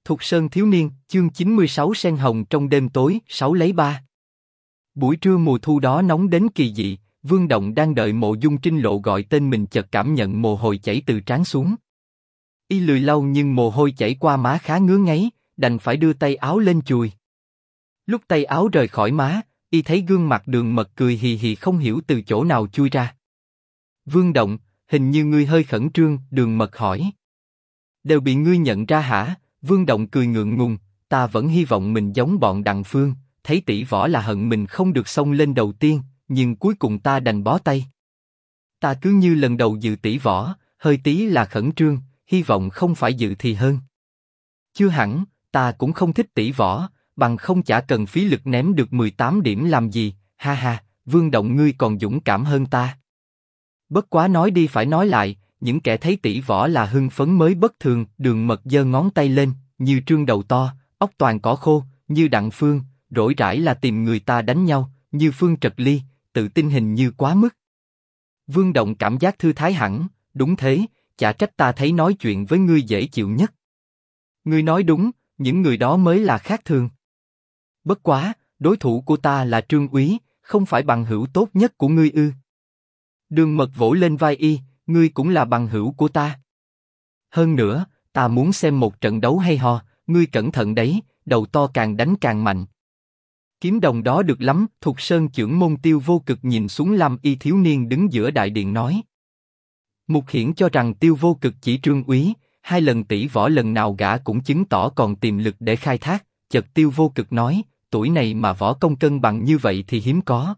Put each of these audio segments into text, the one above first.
Thục Sơn thiếu niên, chương 96 sen hồng trong đêm tối, 6lấy3. Buổi trưa mùa thu đó nóng đến kỳ dị, Vương Động đang đợi Mộ Dung Trinh Lộ gọi tên mình chợt cảm nhận mồ hôi chảy từ trán xuống. Y lười lau nhưng mồ hôi chảy qua má khá ngứa ngáy, đành phải đưa tay áo lên chùi. Lúc tay áo rời khỏi má, y thấy gương mặt Đường Mật cười hì hì không hiểu từ chỗ nào chui ra. Vương Động, hình như ngươi hơi khẩn trương, Đường Mật hỏi. Đều bị ngươi nhận ra hả? Vương Động cười ngượng ngùng, ta vẫn hy vọng mình giống bọn Đặng Phương, thấy tỷ võ là hận mình không được xông lên đầu tiên, nhưng cuối cùng ta đành bó tay. Ta cứ như lần đầu dự tỷ võ, hơi tí là khẩn trương, hy vọng không phải dự thì hơn. Chưa hẳn, ta cũng không thích tỷ võ, bằng không chả cần phí lực ném được 18 điểm làm gì, ha ha, Vương Động ngươi còn dũng cảm hơn ta. Bất quá nói đi phải nói lại, những kẻ thấy tỷ võ là hưng phấn mới bất thường. Đường Mật giơ ngón tay lên, như Trương đầu to, óc toàn cỏ khô, như Đặng Phương, rỗi rãi là tìm người ta đánh nhau, như Phương Trật Ly, tự tin hình như quá mức. Vương Động cảm giác thư thái hẳn, đúng thế, chả trách ta thấy nói chuyện với ngươi dễ chịu nhất. Ngươi nói đúng, những người đó mới là khác thường. Bất quá, đối thủ của ta là Trương Úy, không phải bằng hữu tốt nhất của ngươi ư? Đường Mật vỗ lên vai y, ngươi cũng là bằng hữu của ta. Hơn nữa, ta muốn xem một trận đấu hay ho, ngươi cẩn thận đấy, đầu to càng đánh càng mạnh. Kiếm đồng đó được lắm. Thục Sơn chưởng môn Tiêu Vô Cực nhìn xuống Lam Y thiếu niên đứng giữa đại điện nói. Mục Hiển cho rằng Tiêu Vô Cực chỉ Trương Úy, 2 lần tỷ võ lần nào gã cũng chứng tỏ còn tiềm lực để khai thác. Chợt Tiêu Vô Cực nói, tuổi này mà võ công cân bằng như vậy thì hiếm có.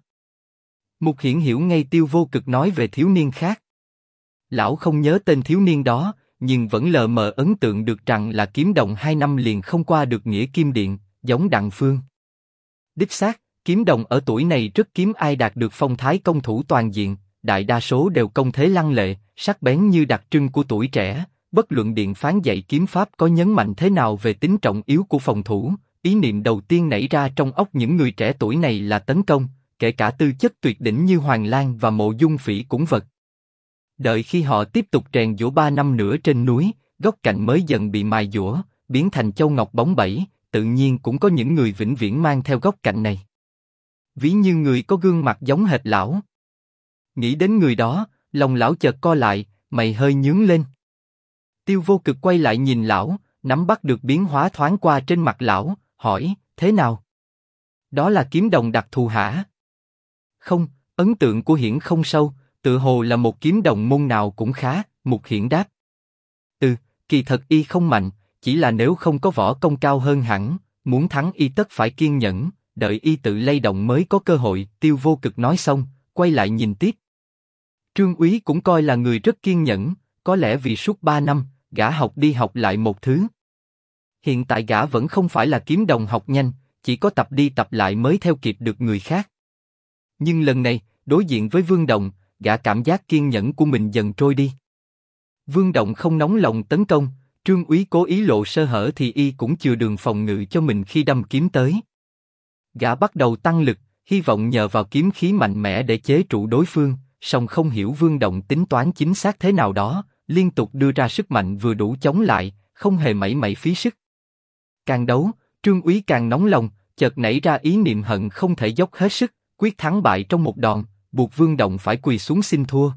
Mục Hiển hiểu ngay Tiêu Vô Cực nói về thiếu niên khác. Lão không nhớ tên thiếu niên đó, nhưng vẫn lờ mờ ấn tượng được rằng là kiếm đồng 2 năm liền không qua được nghĩa kim điện, giống Đặng Phương. Đích xác, kiếm đồng ở tuổi này rất kiếm ai đạt được phong thái công thủ toàn diện, đại đa số đều công thế lăng lệ, sắc bén như đặc trưng của tuổi trẻ. Bất luận điện phán dạy kiếm pháp có nhấn mạnh thế nào về tính trọng yếu của phòng thủ, ý niệm đầu tiên nảy ra trong óc những người trẻ tuổi này là tấn công, kể cả tư chất tuyệt đỉnh như Hoàng Lan và Mộ Dung Phỉ cũng vật. Đợi khi họ tiếp tục rèn giũa 3 năm nữa trên núi, góc cạnh mới dần bị mài giũa, biến thành châu ngọc bóng bẩy, tự nhiên cũng có những người vĩnh viễn mang theo góc cạnh này. Ví như người có gương mặt giống hệt lão. Nghĩ đến người đó, lòng lão chợt co lại, mày hơi nhướng lên. Tiêu Vô Cực quay lại nhìn lão, nắm bắt được biến hóa thoáng qua trên mặt lão, hỏi, thế nào? Đó là kiếm đồng đặc thù hả? Không, ấn tượng của Hiển không sâu, tự hồ là một kiếm đồng môn nào cũng khá. Mục Hiển đáp. Kỳ thật y không mạnh, chỉ là nếu không có võ công cao hơn hẳn, muốn thắng y tất phải kiên nhẫn, đợi y tự lay động mới có cơ hội. Tiêu Vô Cực nói xong, quay lại nhìn tiếp. Trương Úy cũng coi là người rất kiên nhẫn, có lẽ vì suốt 3 năm, gã học đi học lại một thứ. Hiện tại gã vẫn không phải là kiếm đồng học nhanh, chỉ có tập đi tập lại mới theo kịp được người khác. Nhưng lần này, đối diện với Vương Động, gã cảm giác kiên nhẫn của mình dần trôi đi. Vương Động không nóng lòng tấn công, Trương Úy cố ý lộ sơ hở thì y cũng chừa đường phòng ngự cho mình khi đâm kiếm tới. Gã bắt đầu tăng lực, hy vọng nhờ vào kiếm khí mạnh mẽ để chế trụ đối phương, song không hiểu Vương Động tính toán chính xác thế nào đó, liên tục đưa ra sức mạnh vừa đủ chống lại, không hề mảy may phí sức. Càng đấu, Trương Úy càng nóng lòng, chợt nảy ra ý niệm hận không thể dốc hết sức, quyết thắng bại trong một đòn, buộc Vương Động phải quỳ xuống xin thua.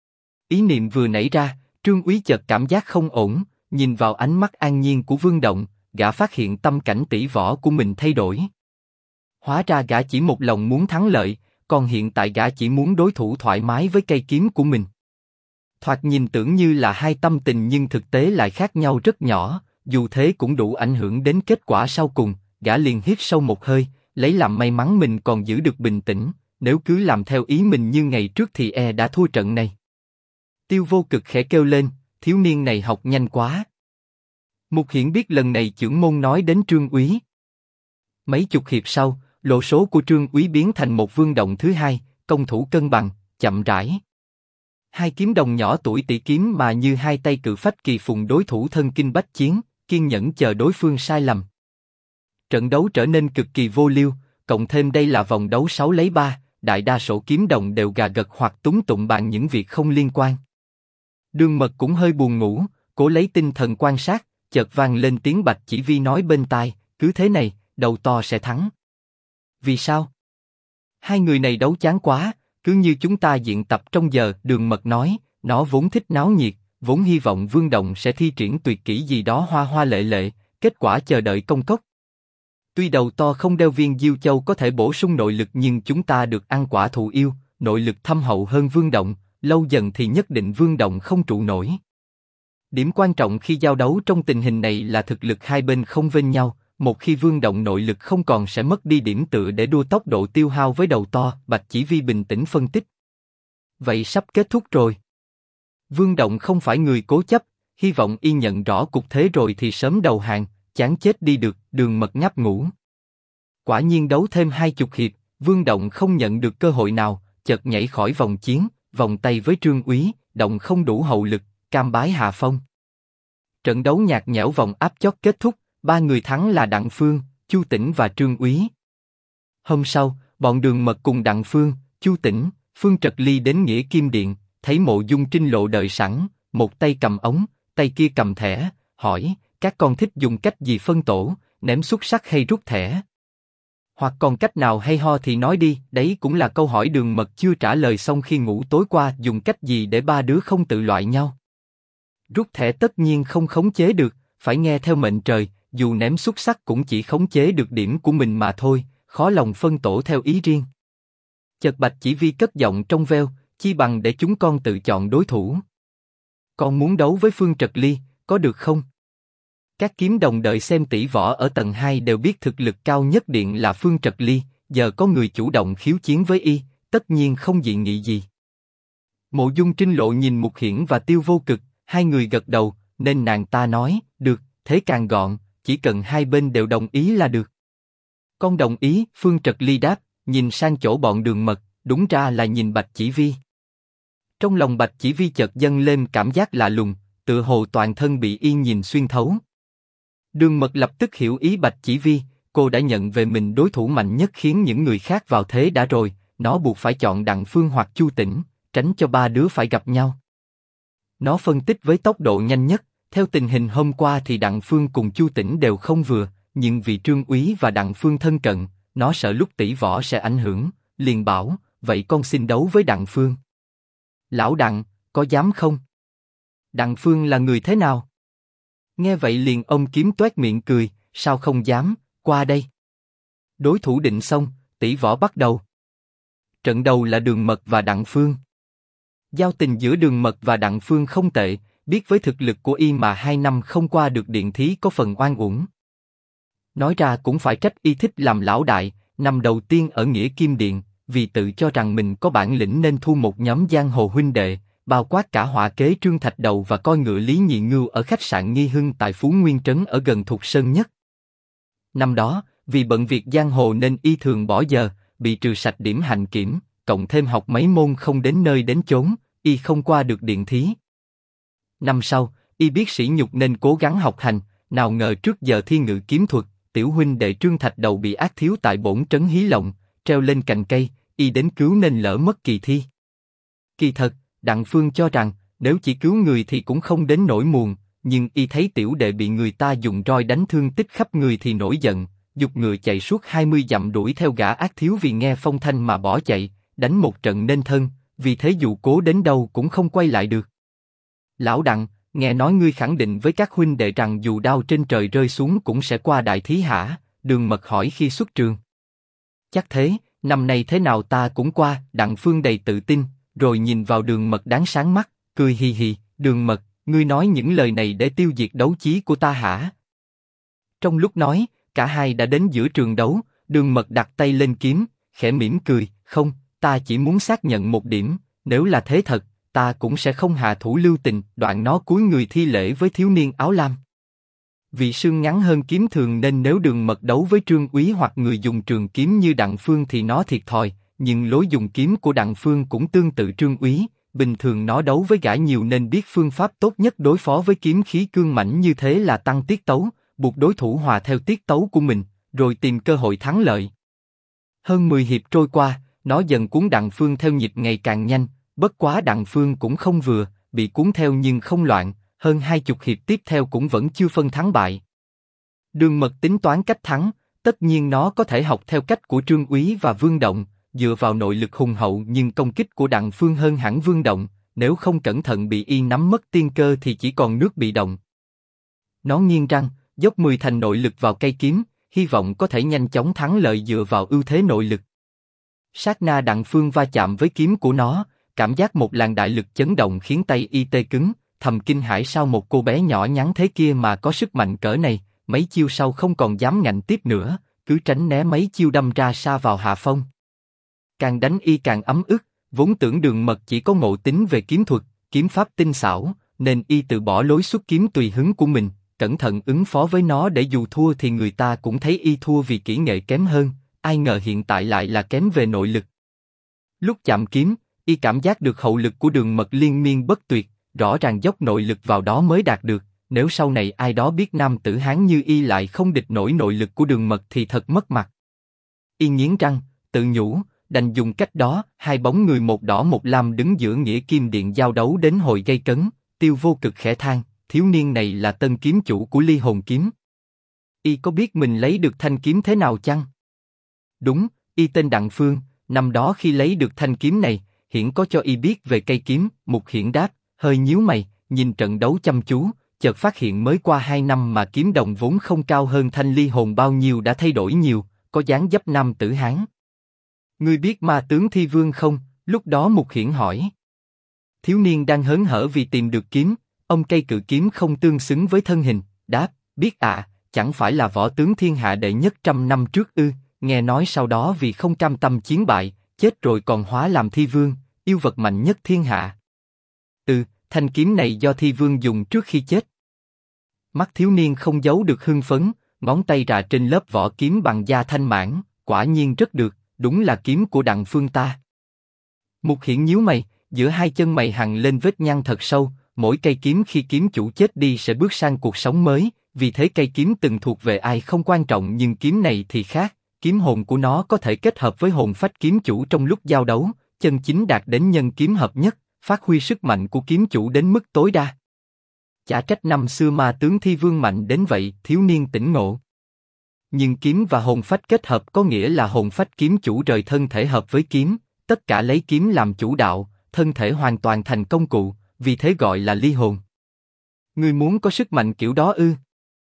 Ý niệm vừa nảy ra, Trương Úy chợt cảm giác không ổn, nhìn vào ánh mắt an nhiên của Vương Động, gã phát hiện tâm cảnh tỷ võ của mình thay đổi. Hóa ra gã chỉ một lòng muốn thắng lợi, còn hiện tại gã chỉ muốn đối thủ thoải mái với cây kiếm của mình. Thoạt nhìn tưởng như là hai tâm tình nhưng thực tế lại khác nhau rất nhỏ, dù thế cũng đủ ảnh hưởng đến kết quả sau cùng. Gã liền hít sâu một hơi, lấy làm may mắn mình còn giữ được bình tĩnh, nếu cứ làm theo ý mình như ngày trước thì đã thua trận này. Tiêu Vô Cực khẽ kêu lên, thiếu niên này học nhanh quá. Mục Hiển biết lần này chưởng môn nói đến Trương Úy. Mấy chục hiệp sau, lộ số của Trương Úy biến thành một Vương Động thứ hai, công thủ cân bằng, chậm rãi. Hai kiếm đồng nhỏ tuổi tỷ kiếm mà như hai tay cự phách kỳ phùng đối thủ thân kinh bách chiến, kiên nhẫn chờ đối phương sai lầm. Trận đấu trở nên cực kỳ vô liêu, cộng thêm đây là vòng đấu 6lấy3, đại đa số kiếm đồng đều gà gật hoặc túng tụng bàn những việc không liên quan. Đường Mật cũng hơi buồn ngủ, cố lấy tinh thần quan sát, Chợt vang lên tiếng Bạch Chỉ Vi nói bên tai, cứ thế này, đầu to sẽ thắng. Vì sao? Hai người này đấu chán quá, cứ như chúng ta diện tập trong giờ. Đường Mật nói, nó vốn thích náo nhiệt, vốn hy vọng Vương Động sẽ thi triển tuyệt kỹ gì đó hoa hoa lệ lệ, kết quả chờ đợi công cốc. Tuy đầu to không đeo viên diêu châu có thể bổ sung nội lực, nhưng chúng ta được ăn quả thụ yêu, nội lực thâm hậu hơn Vương Động, lâu dần thì nhất định Vương Động không trụ nổi. Điểm quan trọng khi giao đấu trong tình hình này là thực lực hai bên không vênh nhau. Một khi Vương Động nội lực không còn sẽ mất đi điểm tựa để đua tốc độ tiêu hao với đầu to. Bạch Chỉ Vi bình tĩnh phân tích. Vậy sắp kết thúc rồi. Vương Động không phải người cố chấp, hy vọng y nhận rõ cục thế rồi thì sớm đầu hàng, chán chết đi được. Đường Mật ngáp ngủ. Quả nhiên đấu thêm 20 hiệp, Vương Động không nhận được cơ hội nào, chợt nhảy khỏi vòng chiến, vòng tay với Trương Úy, Động không đủ hậu lực, cam bái hạ phong. Trận đấu nhạt nhẽo vòng áp chót kết thúc, ba người thắng là Đặng Phương, Chu Tĩnh và Trương Úy. Hôm sau, bọn Đường Mật cùng Đặng Phương, Chu Tĩnh, Phương Trật Ly đến Nghĩa Kim Điện, thấy Mộ Dung Trinh Lộ đợi sẵn, một tay cầm ống, tay kia cầm thẻ, hỏi, các con thích dùng cách gì phân tổ, ném xúc sắc hay rút thẻ? Hoặc còn cách nào hay ho thì nói đi. Đấy cũng là câu hỏi Đường Mật chưa trả lời xong khi ngủ tối qua. Dùng cách gì để ba đứa không tự loại nhau? Rút thẻ tất nhiên không khống chế được, phải nghe theo mệnh trời. Dù ném xúc sắc cũng chỉ khống chế được điểm của mình mà thôi, khó lòng phân tổ theo ý riêng. Chợt Bạch Chỉ Vi cất giọng trong veo, chi bằng để chúng con tự chọn đối thủ. Con muốn đấu với Phương Trật Ly, có được không? Các kiếm đồng đợi xem tỷ võ ở tầng 2 đều biết thực lực cao nhất điện là Phương Trật Ly, giờ có người chủ động khiếu chiến với y, tất nhiên không dị nghị gì. Mộ Dung Trinh Lộ nhìn Mục Hiển và Tiêu Vô Cực, hai người gật đầu, nên nàng ta nói, được, thế càng gọn, chỉ cần hai bên đều đồng ý là được. Con đồng ý, Phương Trật Ly đáp, nhìn sang chỗ bọn Đường Mật, đúng ra là nhìn Bạch Chỉ Vi. Trong lòng Bạch Chỉ Vi chợt dâng lên cảm giác lạ lùng, tựa hồ toàn thân bị y nhìn xuyên thấu. Đường Mật lập tức hiểu ý Bạch Chỉ Vi, cô đã nhận về mình đối thủ mạnh nhất khiến những người khác vào thế đã rồi, nó buộc phải chọn Đặng Phương hoặc Chu Tĩnh, tránh cho ba đứa phải gặp nhau. Nó phân tích với tốc độ nhanh nhất, theo tình hình hôm qua thì Đặng Phương cùng Chu Tĩnh đều không vừa, nhưng vì Trương Úy và Đặng Phương thân cận, nó sợ lúc tỷ võ sẽ ảnh hưởng, liền bảo, vậy con xin đấu với Đặng Phương. Lão Đặng, có dám không? Đặng Phương là người thế nào? Nghe vậy liền ông kiếm toét miệng cười, sao không dám, qua đây. Đối thủ định xong, tỷ võ bắt đầu. Trận đầu là Đường Mật và Đặng Phương. Giao tình giữa Đường Mật và Đặng Phương không tệ, biết với thực lực của y mà 2 năm không qua được điện thí có phần oan uổng. Nói ra cũng phải trách y thích làm lão đại, năm đầu tiên ở Nghĩa Kim Điện, vì tự cho rằng mình có bản lĩnh nên thu một nhóm giang hồ huynh đệ, bao quát cả họa kế Trương Thạch Đầu và coi ngựa Lý Nhị Ngưu ở khách sạn Nghi Hưng tại Phú Nguyên Trấn ở gần Thục Sơn Nhất. Năm đó, vì bận việc giang hồ nên y thường bỏ giờ, bị trừ sạch điểm hạnh kiểm, cộng thêm học mấy môn không đến nơi đến chốn, y không qua được điện thí. Năm sau, y biết sỉ nhục nên cố gắng học hành, nào ngờ trước giờ thi ngự kiếm thuật, tiểu huynh đệ Trương Thạch Đầu bị ác thiếu tại bổn trấn Hí Lộng, treo lên cành cây, y đến cứu nên lỡ mất kỳ thi. Kỳ thật, Đặng Phương cho rằng nếu chỉ cứu người thì cũng không đến nỗi muộn, nhưng y thấy tiểu đệ bị người ta dùng roi đánh thương tích khắp người thì nổi giận, giục ngựa chạy suốt 20 dặm đuổi theo gã ác thiếu vì nghe phong thanh mà bỏ chạy, đánh một trận nên thân, vì thế dù cố đến đâu cũng không quay lại được. Lão Đặng, nghe nói ngươi khẳng định với các huynh đệ rằng dù đao trên trời rơi xuống cũng sẽ qua đại thí hả? Đường Mật hỏi khi xuất trường. Chắc thế, năm nay thế nào ta cũng qua. Đặng Phương đầy tự tin, rồi nhìn vào Đường Mật đáng sáng mắt, cười hì hì. Đường Mật, ngươi nói những lời này để tiêu diệt đấu chí của ta hả? Trong lúc nói, cả hai đã đến giữa trường đấu. Đường Mật đặt tay lên kiếm, khẽ mỉm cười. Không, ta chỉ muốn xác nhận một điểm, nếu là thế thật, ta cũng sẽ không hạ thủ lưu tình. Đoạn nó cúi người thi lễ với thiếu niên áo lam. Vì xương ngắn hơn kiếm thường nên nếu Đường Mật đấu với Trương Úy hoặc người dùng trường kiếm như Đặng Phương thì nó thiệt thòi, nhưng lối dùng kiếm của Đặng Phương cũng tương tự Trương Úy, bình thường nó đấu với gã nhiều nên biết phương pháp tốt nhất đối phó với kiếm khí cương mãnh như thế là tăng tiết tấu, buộc đối thủ hòa theo tiết tấu của mình, rồi tìm cơ hội thắng lợi. Hơn 10 hiệp trôi qua, nó dần cuốn Đặng Phương theo nhịp ngày càng nhanh, bất quá Đặng Phương cũng không vừa, bị cuốn theo nhưng không loạn, hơn 20 hiệp tiếp theo cũng vẫn chưa phân thắng bại. Đường Mật tính toán cách thắng, tất nhiên nó có thể học theo cách của Trương Úy và Vương Động, dựa vào nội lực hùng hậu nhưng công kích của Đặng Phương hơn hẳn Vương Động, nếu không cẩn thận bị y nắm mất tiên cơ thì chỉ còn nước bị động. Nó nghiến răng, dốc 10 thành nội lực vào cây kiếm, hy vọng có thể nhanh chóng thắng lợi dựa vào ưu thế nội lực. Sát na Đặng Phương va chạm với kiếm của nó, cảm giác một làn đại lực chấn động khiến tay y tê cứng, thầm kinh hãi sao một cô bé nhỏ nhắn thế kia mà có sức mạnh cỡ này, mấy chiêu sau không còn dám ngạnh tiếp nữa, cứ tránh né mấy chiêu đâm ra xa vào hạ phong. Càng đánh y càng ấm ức, vốn tưởng Đường Mật chỉ có ngộ tính về kiếm thuật, kiếm pháp tinh xảo, nên y tự bỏ lối xuất kiếm tùy hứng của mình, cẩn thận ứng phó với nó để dù thua thì người ta cũng thấy y thua vì kỹ nghệ kém hơn, ai ngờ hiện tại lại là kém về nội lực. Lúc chạm kiếm, y cảm giác được hậu lực của Đường Mật liên miên bất tuyệt, rõ ràng dốc nội lực vào đó mới đạt được, nếu sau này ai đó biết nam tử Hán như y lại không địch nổi nội lực của Đường Mật thì thật mất mặt. Y nghiến răng, tự nhủ, đành dùng cách đó, hai bóng người một đỏ một lam đứng giữa nghĩa kim điện giao đấu đến hồi gây cấn, Tiêu Vô Cực khẽ than, thiếu niên này là tân kiếm chủ của Ly Hồn kiếm. Y có biết mình lấy được thanh kiếm thế nào chăng? Đúng, y tên Đặng Phương, năm đó khi lấy được thanh kiếm này, hiển có cho y biết về cây kiếm, Mục Hiển đáp, hơi nhíu mày, nhìn trận đấu chăm chú, chợt phát hiện mới qua 2 năm mà kiếm đồng vốn không cao hơn thanh Ly Hồn bao nhiêu đã thay đổi nhiều, có dáng dấp nam tử Hán. Ngươi biết ma tướng Thi Vương không? Lúc đó Mục Hiển hỏi. Thiếu niên đang hớn hở vì tìm được kiếm, ông cây cự kiếm không tương xứng với thân hình, đáp, biết ạ, chẳng phải là võ tướng thiên hạ đệ nhất 100 năm trước ư? Nghe nói sau đó vì không cam tâm chiến bại, chết rồi còn hóa làm Thi Vương, yêu vật mạnh nhất thiên hạ. Thanh kiếm này do Thi Vương dùng trước khi chết. Mắt thiếu niên không giấu được hưng phấn, ngón tay rà trên lớp vỏ kiếm bằng da thanh mãn, quả nhiên rất được, đúng là kiếm của Đặng Phương ta. Mục Hiển nhíu mày, giữa hai chân mày hằn lên vết nhăn thật sâu, mỗi cây kiếm khi kiếm chủ chết đi sẽ bước sang cuộc sống mới, vì thế cây kiếm từng thuộc về ai không quan trọng nhưng kiếm này thì khác, kiếm hồn của nó có thể kết hợp với hồn phách kiếm chủ trong lúc giao đấu, chân chính đạt đến nhân kiếm hợp nhất, phát huy sức mạnh của kiếm chủ đến mức tối đa. Chả trách năm xưa ma tướng Thi Vương mạnh đến vậy, thiếu niên tỉnh ngộ. Nhưng kiếm và hồn phách kết hợp có nghĩa là hồn phách kiếm chủ rời thân thể hợp với kiếm, tất cả lấy kiếm làm chủ đạo, thân thể hoàn toàn thành công cụ, vì thế gọi là ly hồn. Ngươi muốn có sức mạnh kiểu đó ư?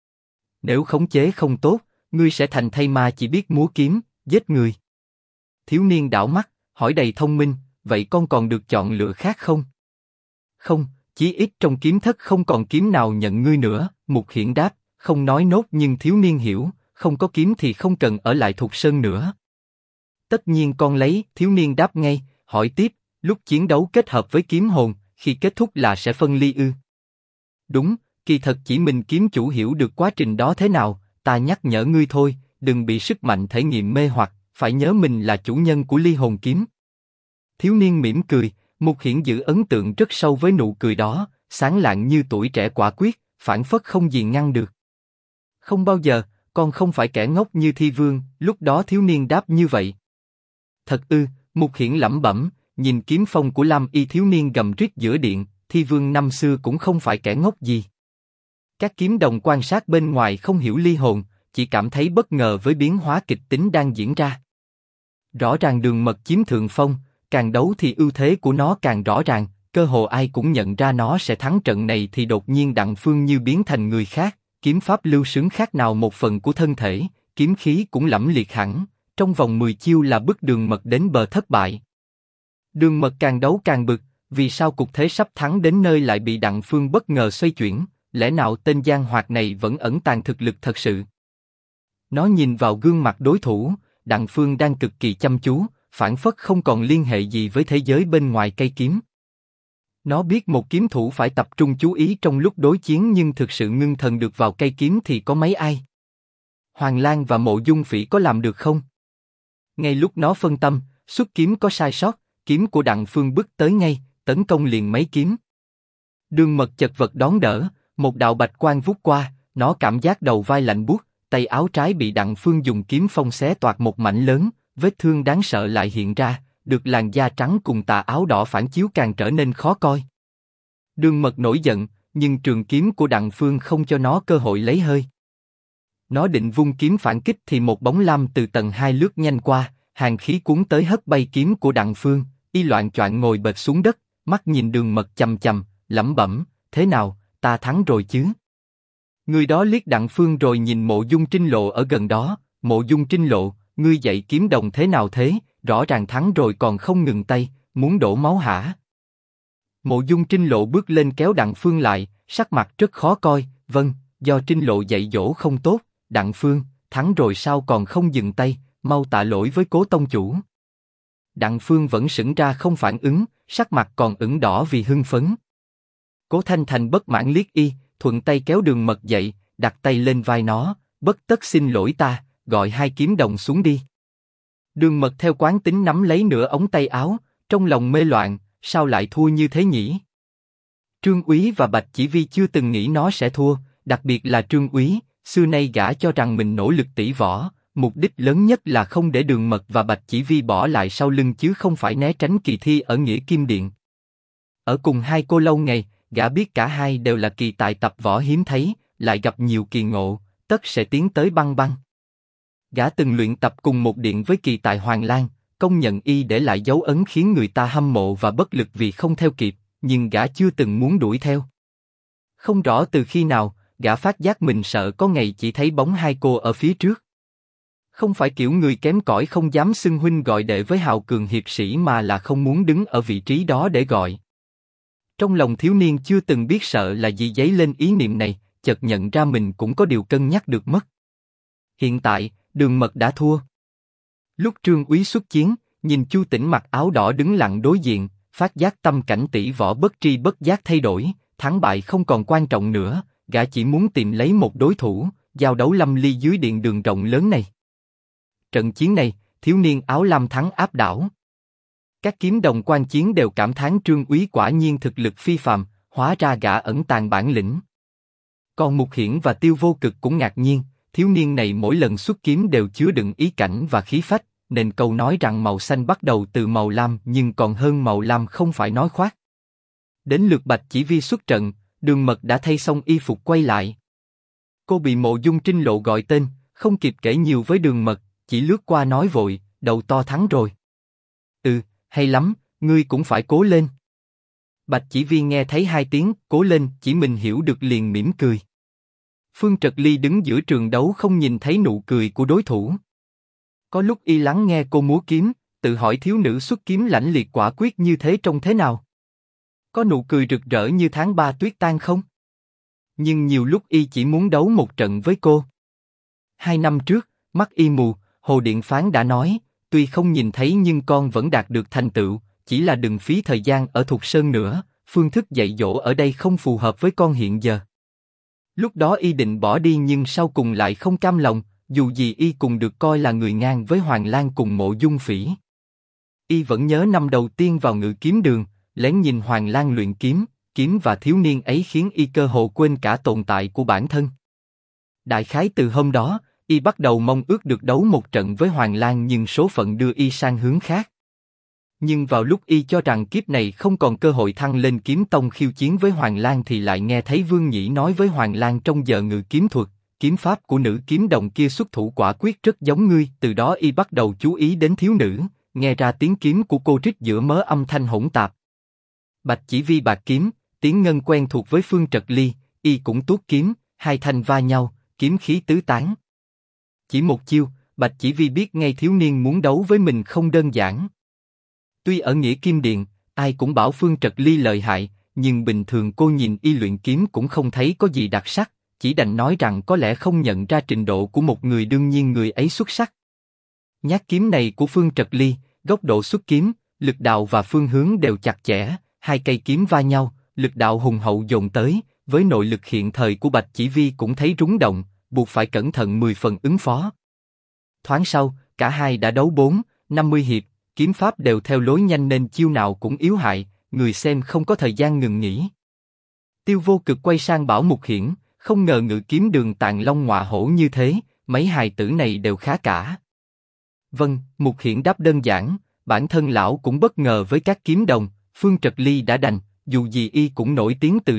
Nếu khống chế không tốt, ngươi sẽ thành thây ma chỉ biết múa kiếm, giết người. Thiếu niên đảo mắt, hỏi đầy thông minh, vậy con còn được chọn lựa khác không? Không, chí ít trong kiếm thất không còn kiếm nào nhận ngươi nữa, Mục Hiển đáp, không nói nốt nhưng thiếu niên hiểu, không có kiếm thì không cần ở lại Thục Sơn nữa. Tất nhiên con lấy, thiếu niên đáp ngay, hỏi tiếp, lúc chiến đấu kết hợp với kiếm hồn, khi kết thúc là sẽ phân ly ư? Đúng, kỳ thật chỉ mình kiếm chủ hiểu được quá trình đó thế nào, ta nhắc nhở ngươi thôi, đừng bị sức mạnh thể nghiệm mê hoặc, phải nhớ mình là chủ nhân của ly hồn kiếm. Thiếu niên mỉm cười, Mục Hiển giữ ấn tượng rất sâu với nụ cười đó, sáng lạng như tuổi trẻ quả quyết, phảng phất không gì ngăn được. Không bao giờ, con không phải kẻ ngốc như Thi Vương, lúc đó thiếu niên đáp như vậy. Thật ư, Mục Hiển lẩm bẩm, nhìn kiếm phong của Lam Y thiếu niên gầm rít giữa điện, Thi Vương năm xưa cũng không phải kẻ ngốc gì. Các kiếm đồng quan sát bên ngoài không hiểu ly hồn, chỉ cảm thấy bất ngờ với biến hóa kịch tính đang diễn ra. Rõ ràng Đường Mật chiếm thượng phong, càng đấu thì ưu thế của nó càng rõ ràng, cơ hồ ai cũng nhận ra nó sẽ thắng trận này thì đột nhiên Đặng Phương như biến thành người khác, kiếm pháp lưu sướng khác nào một phần của thân thể, kiếm khí cũng lẫm liệt hẳn, trong vòng 10 chiêu là bức Đường Mật đến bờ thất bại. Đường Mật càng đấu càng bực, vì sao cục thế sắp thắng đến nơi lại bị Đặng Phương bất ngờ xoay chuyển, lẽ nào tên giang hoạt này vẫn ẩn tàng thực lực thật sự? Nó nhìn vào gương mặt đối thủ, Đặng Phương đang cực kỳ chăm chú, phảng phất không còn liên hệ gì với thế giới bên ngoài cây kiếm. Nó biết một kiếm thủ phải tập trung chú ý trong lúc đối chiến nhưng thực sự ngưng thần được vào cây kiếm thì có mấy ai? Hoàng Lang và Mộ Dung Phỉ có làm được không? Ngay lúc nó phân tâm, xuất kiếm có sai sót, kiếm của Đặng Phương bứt tới ngay, tấn công liền mấy kiếm. Đường Mật chật vật đón đỡ, một đạo bạch quang vút qua, nó cảm giác đầu vai lạnh buốt, tay áo trái bị Đặng Phương dùng kiếm phong xé toạc một mảnh lớn, vết thương đáng sợ lại hiện ra, được làn da trắng cùng tà áo đỏ phản chiếu càng trở nên khó coi. Đường Mật nổi giận, nhưng trường kiếm của Đặng Phương không cho nó cơ hội lấy hơi. Nó định vung kiếm phản kích thì một bóng lam từ tầng 2 lướt nhanh qua, hàn khí cuốn tới hất bay kiếm của Đặng Phương, y loạng choạng ngồi bệt xuống đất, mắt nhìn Đường Mật chằm chằm, lẩm bẩm, thế nào, ta thắng rồi chứ? Người đó liếc Đặng Phương rồi nhìn Mộ Dung Trinh Lộ ở gần đó, Mộ Dung Trinh Lộ, ngươi dạy kiếm đồng thế nào thế, rõ ràng thắng rồi còn không ngừng tay, muốn đổ máu hả? Mộ Dung Trinh Lộ bước lên kéo Đặng Phương lại, sắc mặt rất khó coi, vâng, do Trinh Lộ dạy dỗ không tốt, Đặng Phương, thắng rồi sao còn không dừng tay, mau tạ lỗi với Cố tông chủ. Đặng Phương vẫn sững ra không phản ứng, sắc mặt còn ửng đỏ vì hưng phấn. Cố Thanh Thành bất mãn liếc y, thuận tay kéo Đường Mật dậy, đặt tay lên vai nó, bất tất xin lỗi ta, gọi hai kiếm đồng xuống đi. Đường Mật theo quán tính nắm lấy nửa ống tay áo, trong lòng mê loạn, sao lại thua như thế nhỉ? Trương Úy và Bạch Chỉ Vi chưa từng nghĩ nó sẽ thua, đặc biệt là Trương Úy, xưa nay gã cho rằng mình nỗ lực tỷ võ, mục đích lớn nhất là không để Đường Mật và Bạch Chỉ Vi bỏ lại sau lưng chứ không phải né tránh kỳ thi ở Nghĩa Kim Điện. Ở cùng hai cô lâu ngày, gã biết cả hai đều là kỳ tài tập võ hiếm thấy, lại gặp nhiều kỳ ngộ, tất sẽ tiến tới băng băng. Gã từng luyện tập cùng một điện với kỳ tài Hoàng Lang, công nhận y để lại dấu ấn khiến người ta hâm mộ và bất lực vì không theo kịp, nhưng gã chưa từng muốn đuổi theo. Không rõ từ khi nào, gã phát giác mình sợ có ngày chỉ thấy bóng hai cô ở phía trước. Không phải kiểu người kém cỏi không dám xưng huynh gọi đệ với hào cường hiệp sĩ mà là không muốn đứng ở vị trí đó để gọi. Trong lòng thiếu niên chưa từng biết sợ là gì dấy lên ý niệm này, chợt nhận ra mình cũng có điều cân nhắc được mất. Hiện tại, Đường Mật đã thua. Lúc Trương Úy xuất chiến, nhìn Chu Tĩnh mặc áo đỏ đứng lặng đối diện, phát giác tâm cảnh tỷ võ bất tri bất giác thay đổi, thắng bại không còn quan trọng nữa, gã chỉ muốn tìm lấy một đối thủ, giao đấu lâm ly dưới điện đường rộng lớn này. Trận chiến này, thiếu niên áo lam thắng áp đảo. Các kiếm đồng quan chiến đều cảm thán Trương Úy quả nhiên thực lực phi phàm, hóa ra gã ẩn tàng bản lĩnh. Còn Mục Hiển và Tiêu Vô Cực cũng ngạc nhiên, thiếu niên này mỗi lần xuất kiếm đều chứa đựng ý cảnh và khí phách, nên câu nói rằng màu xanh bắt đầu từ màu lam nhưng còn hơn màu lam không phải nói khoác. Đến lượt Bạch Chỉ Vi xuất trận, Đường Mật đã thay xong y phục quay lại. Cô bị Mộ Dung Trinh Lộ gọi tên, không kịp kể nhiều với Đường Mật, chỉ lướt qua nói vội, đầu to thắng rồi. Ừ, hay lắm, ngươi cũng phải cố lên. Bạch Chỉ Vi nghe thấy hai tiếng cố lên chỉ mình hiểu được liền mỉm cười. Phương Trật Ly đứng giữa trường đấu không nhìn thấy nụ cười của đối thủ. Có lúc y lắng nghe cô múa kiếm, tự hỏi thiếu nữ xuất kiếm lãnh liệt quả quyết như thế trông thế nào? Có nụ cười rực rỡ như tháng 3 tuyết tan không? Nhưng nhiều lúc y chỉ muốn đấu một trận với cô. 2 năm trước, mắt y mù, Hồ Điện Phán đã nói, tuy không nhìn thấy nhưng con vẫn đạt được thành tựu, chỉ là đừng phí thời gian ở Thục Sơn nữa, phương thức dạy dỗ ở đây không phù hợp với con hiện giờ. Lúc đó y định bỏ đi nhưng sau cùng lại không cam lòng, dù gì y cùng được coi là người ngang với Hoàng Lang cùng Mộ Dung Phỉ. Y vẫn nhớ năm đầu tiên vào Ngự Kiếm Đường, lén nhìn Hoàng Lang luyện kiếm, kiếm và thiếu niên ấy khiến y cơ hồ quên cả tồn tại của bản thân. Đại khái từ hôm đó, y bắt đầu mong ước được đấu một trận với Hoàng Lang nhưng số phận đưa y sang hướng khác. Nhưng vào lúc y cho rằng kiếp này không còn cơ hội thăng lên kiếm tông khiêu chiến với Hoàng Lang thì lại nghe thấy Vương Nhĩ nói với Hoàng Lang trong giờ ngự kiếm thuật, kiếm pháp của nữ kiếm đồng kia xuất thủ quả quyết rất giống ngươi. Từ đó y bắt đầu chú ý đến thiếu nữ, nghe ra tiếng kiếm của cô rít giữa mớ âm thanh hỗn tạp. Bạch Chỉ Vi bạc kiếm, tiếng ngân quen thuộc với Phương Trật Ly, y cũng tuốt kiếm, hai thanh va nhau, kiếm khí tứ tán. Chỉ một chiêu, Bạch Chỉ Vi biết ngay thiếu niên muốn đấu với mình không đơn giản. Tuy ở Nghĩa Kim Điện, ai cũng bảo Phương Trật Ly lợi hại, nhưng bình thường cô nhìn y luyện kiếm cũng không thấy có gì đặc sắc, chỉ đành nói rằng có lẽ không nhận ra trình độ của một người, đương nhiên người ấy xuất sắc. Nhát kiếm này của Phương Trật Ly, góc độ xuất kiếm, lực đạo và phương hướng đều chặt chẽ, hai cây kiếm va nhau, lực đạo hùng hậu dồn tới, với nội lực hiện thời của Bạch Chỉ Vi cũng thấy rúng động, buộc phải cẩn thận 10 phần ứng phó. Thoáng sau, cả hai đã đấu 4-50 hiệp, kiếm pháp đều theo lối nhanh nên chiêu nào cũng yếu hại, người xem không có thời gian ngừng nghỉ. Tiêu Vô Cực quay sang bảo Mục Hiển, không ngờ Ngự Kiếm Đường tàn long ngọa hổ như thế, mấy hài tử này đều khá cả. Vâng, Mục Hiển đáp đơn giản, bản thân lão cũng bất ngờ với các kiếm đồng, Phương Trật Ly đã đành, dù gì y cũng nổi tiếng từ lâu,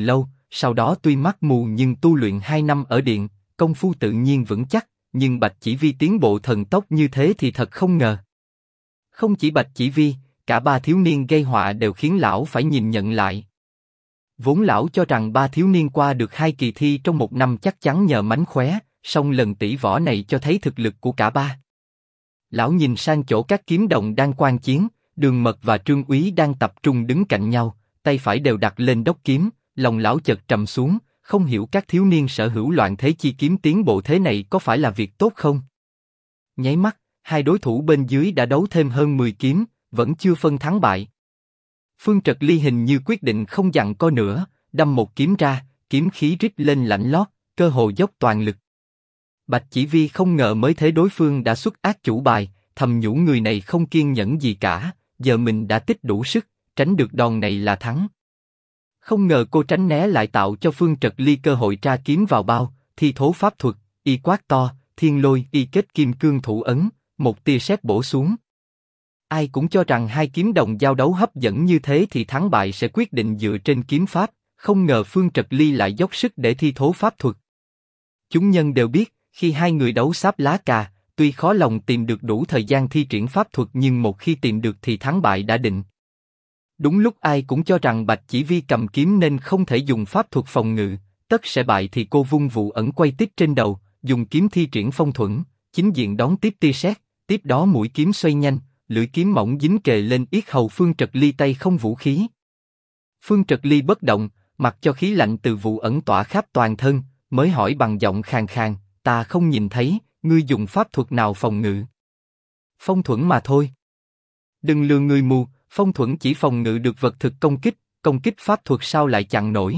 sau đó tuy mắt mù nhưng tu luyện 2 năm ở điện, công phu tự nhiên vững chắc, nhưng Bạch Chỉ Vi tiến bộ thần tốc như thế thì thật không ngờ. Không chỉ Bạch Chỉ Vi, cả ba thiếu niên gây họa đều khiến lão phải nhìn nhận lại. Vốn lão cho rằng ba thiếu niên qua được 2 kỳ thi trong 1 năm chắc chắn nhờ mánh khóe, song lần tỷ võ này cho thấy thực lực của cả ba. Lão nhìn sang chỗ các kiếm đồng đang quan chiến, Đường Mật và Trương Úy đang tập trung đứng cạnh nhau, tay phải đều đặt lên đốc kiếm, lòng lão chợt trầm xuống, không hiểu các thiếu niên sở hữu loạn thế chi kiếm tiến bộ thế này có phải là việc tốt không? Nháy mắt, hai đối thủ bên dưới đã đấu thêm hơn 10 kiếm, vẫn chưa phân thắng bại. Phương Trật Ly hình như quyết định không giằng co nữa, đâm một kiếm ra, kiếm khí rít lên lạnh lót, cơ hồ dốc toàn lực. Bạch Chỉ Vi không ngờ mới thế đối phương đã xuất ác chủ bài, thầm nhủ người này không kiên nhẫn gì cả, giờ mình đã tích đủ sức, tránh được đòn này là thắng. Không ngờ cô tránh né lại tạo cho Phương Trật Ly cơ hội tra kiếm vào bao, thi thố pháp thuật, y quát to, thiên lôi y kết kim cương thủ ấn, một tia sét bổ xuống. Ai cũng cho rằng hai kiếm đồng giao đấu hấp dẫn như thế thì thắng bại sẽ quyết định dựa trên kiếm pháp, không ngờ Phương Trật Ly lại dốc sức để thi thố pháp thuật. Chúng nhân đều biết, khi hai người đấu sáp lá cà, tuy khó lòng tìm được đủ thời gian thi triển pháp thuật nhưng một khi tìm được thì thắng bại đã định. Đúng lúc ai cũng cho rằng Bạch Chỉ Vi cầm kiếm nên không thể dùng pháp thuật phòng ngự, tất sẽ bại thì cô vung vụ ẩn quay tích trên đầu, dùng kiếm thi triển phong thuẫn, chính diện đón tiếp tia sét, tiếp đó mũi kiếm xoay nhanh, lưỡi kiếm mỏng dính kề lên yết hầu Phương Trật Ly tay không vũ khí. Phương Trật Ly bất động, mặc cho khí lạnh từ vụ ẩn tỏa khắp toàn thân, mới hỏi bằng giọng khàn khàn, ta không nhìn thấy, ngươi dùng pháp thuật nào phòng ngự? Phong thuẫn mà thôi. Đừng lừa người mù, phong thuẫn chỉ phòng ngự được vật thực công kích pháp thuật sao lại chặn nổi?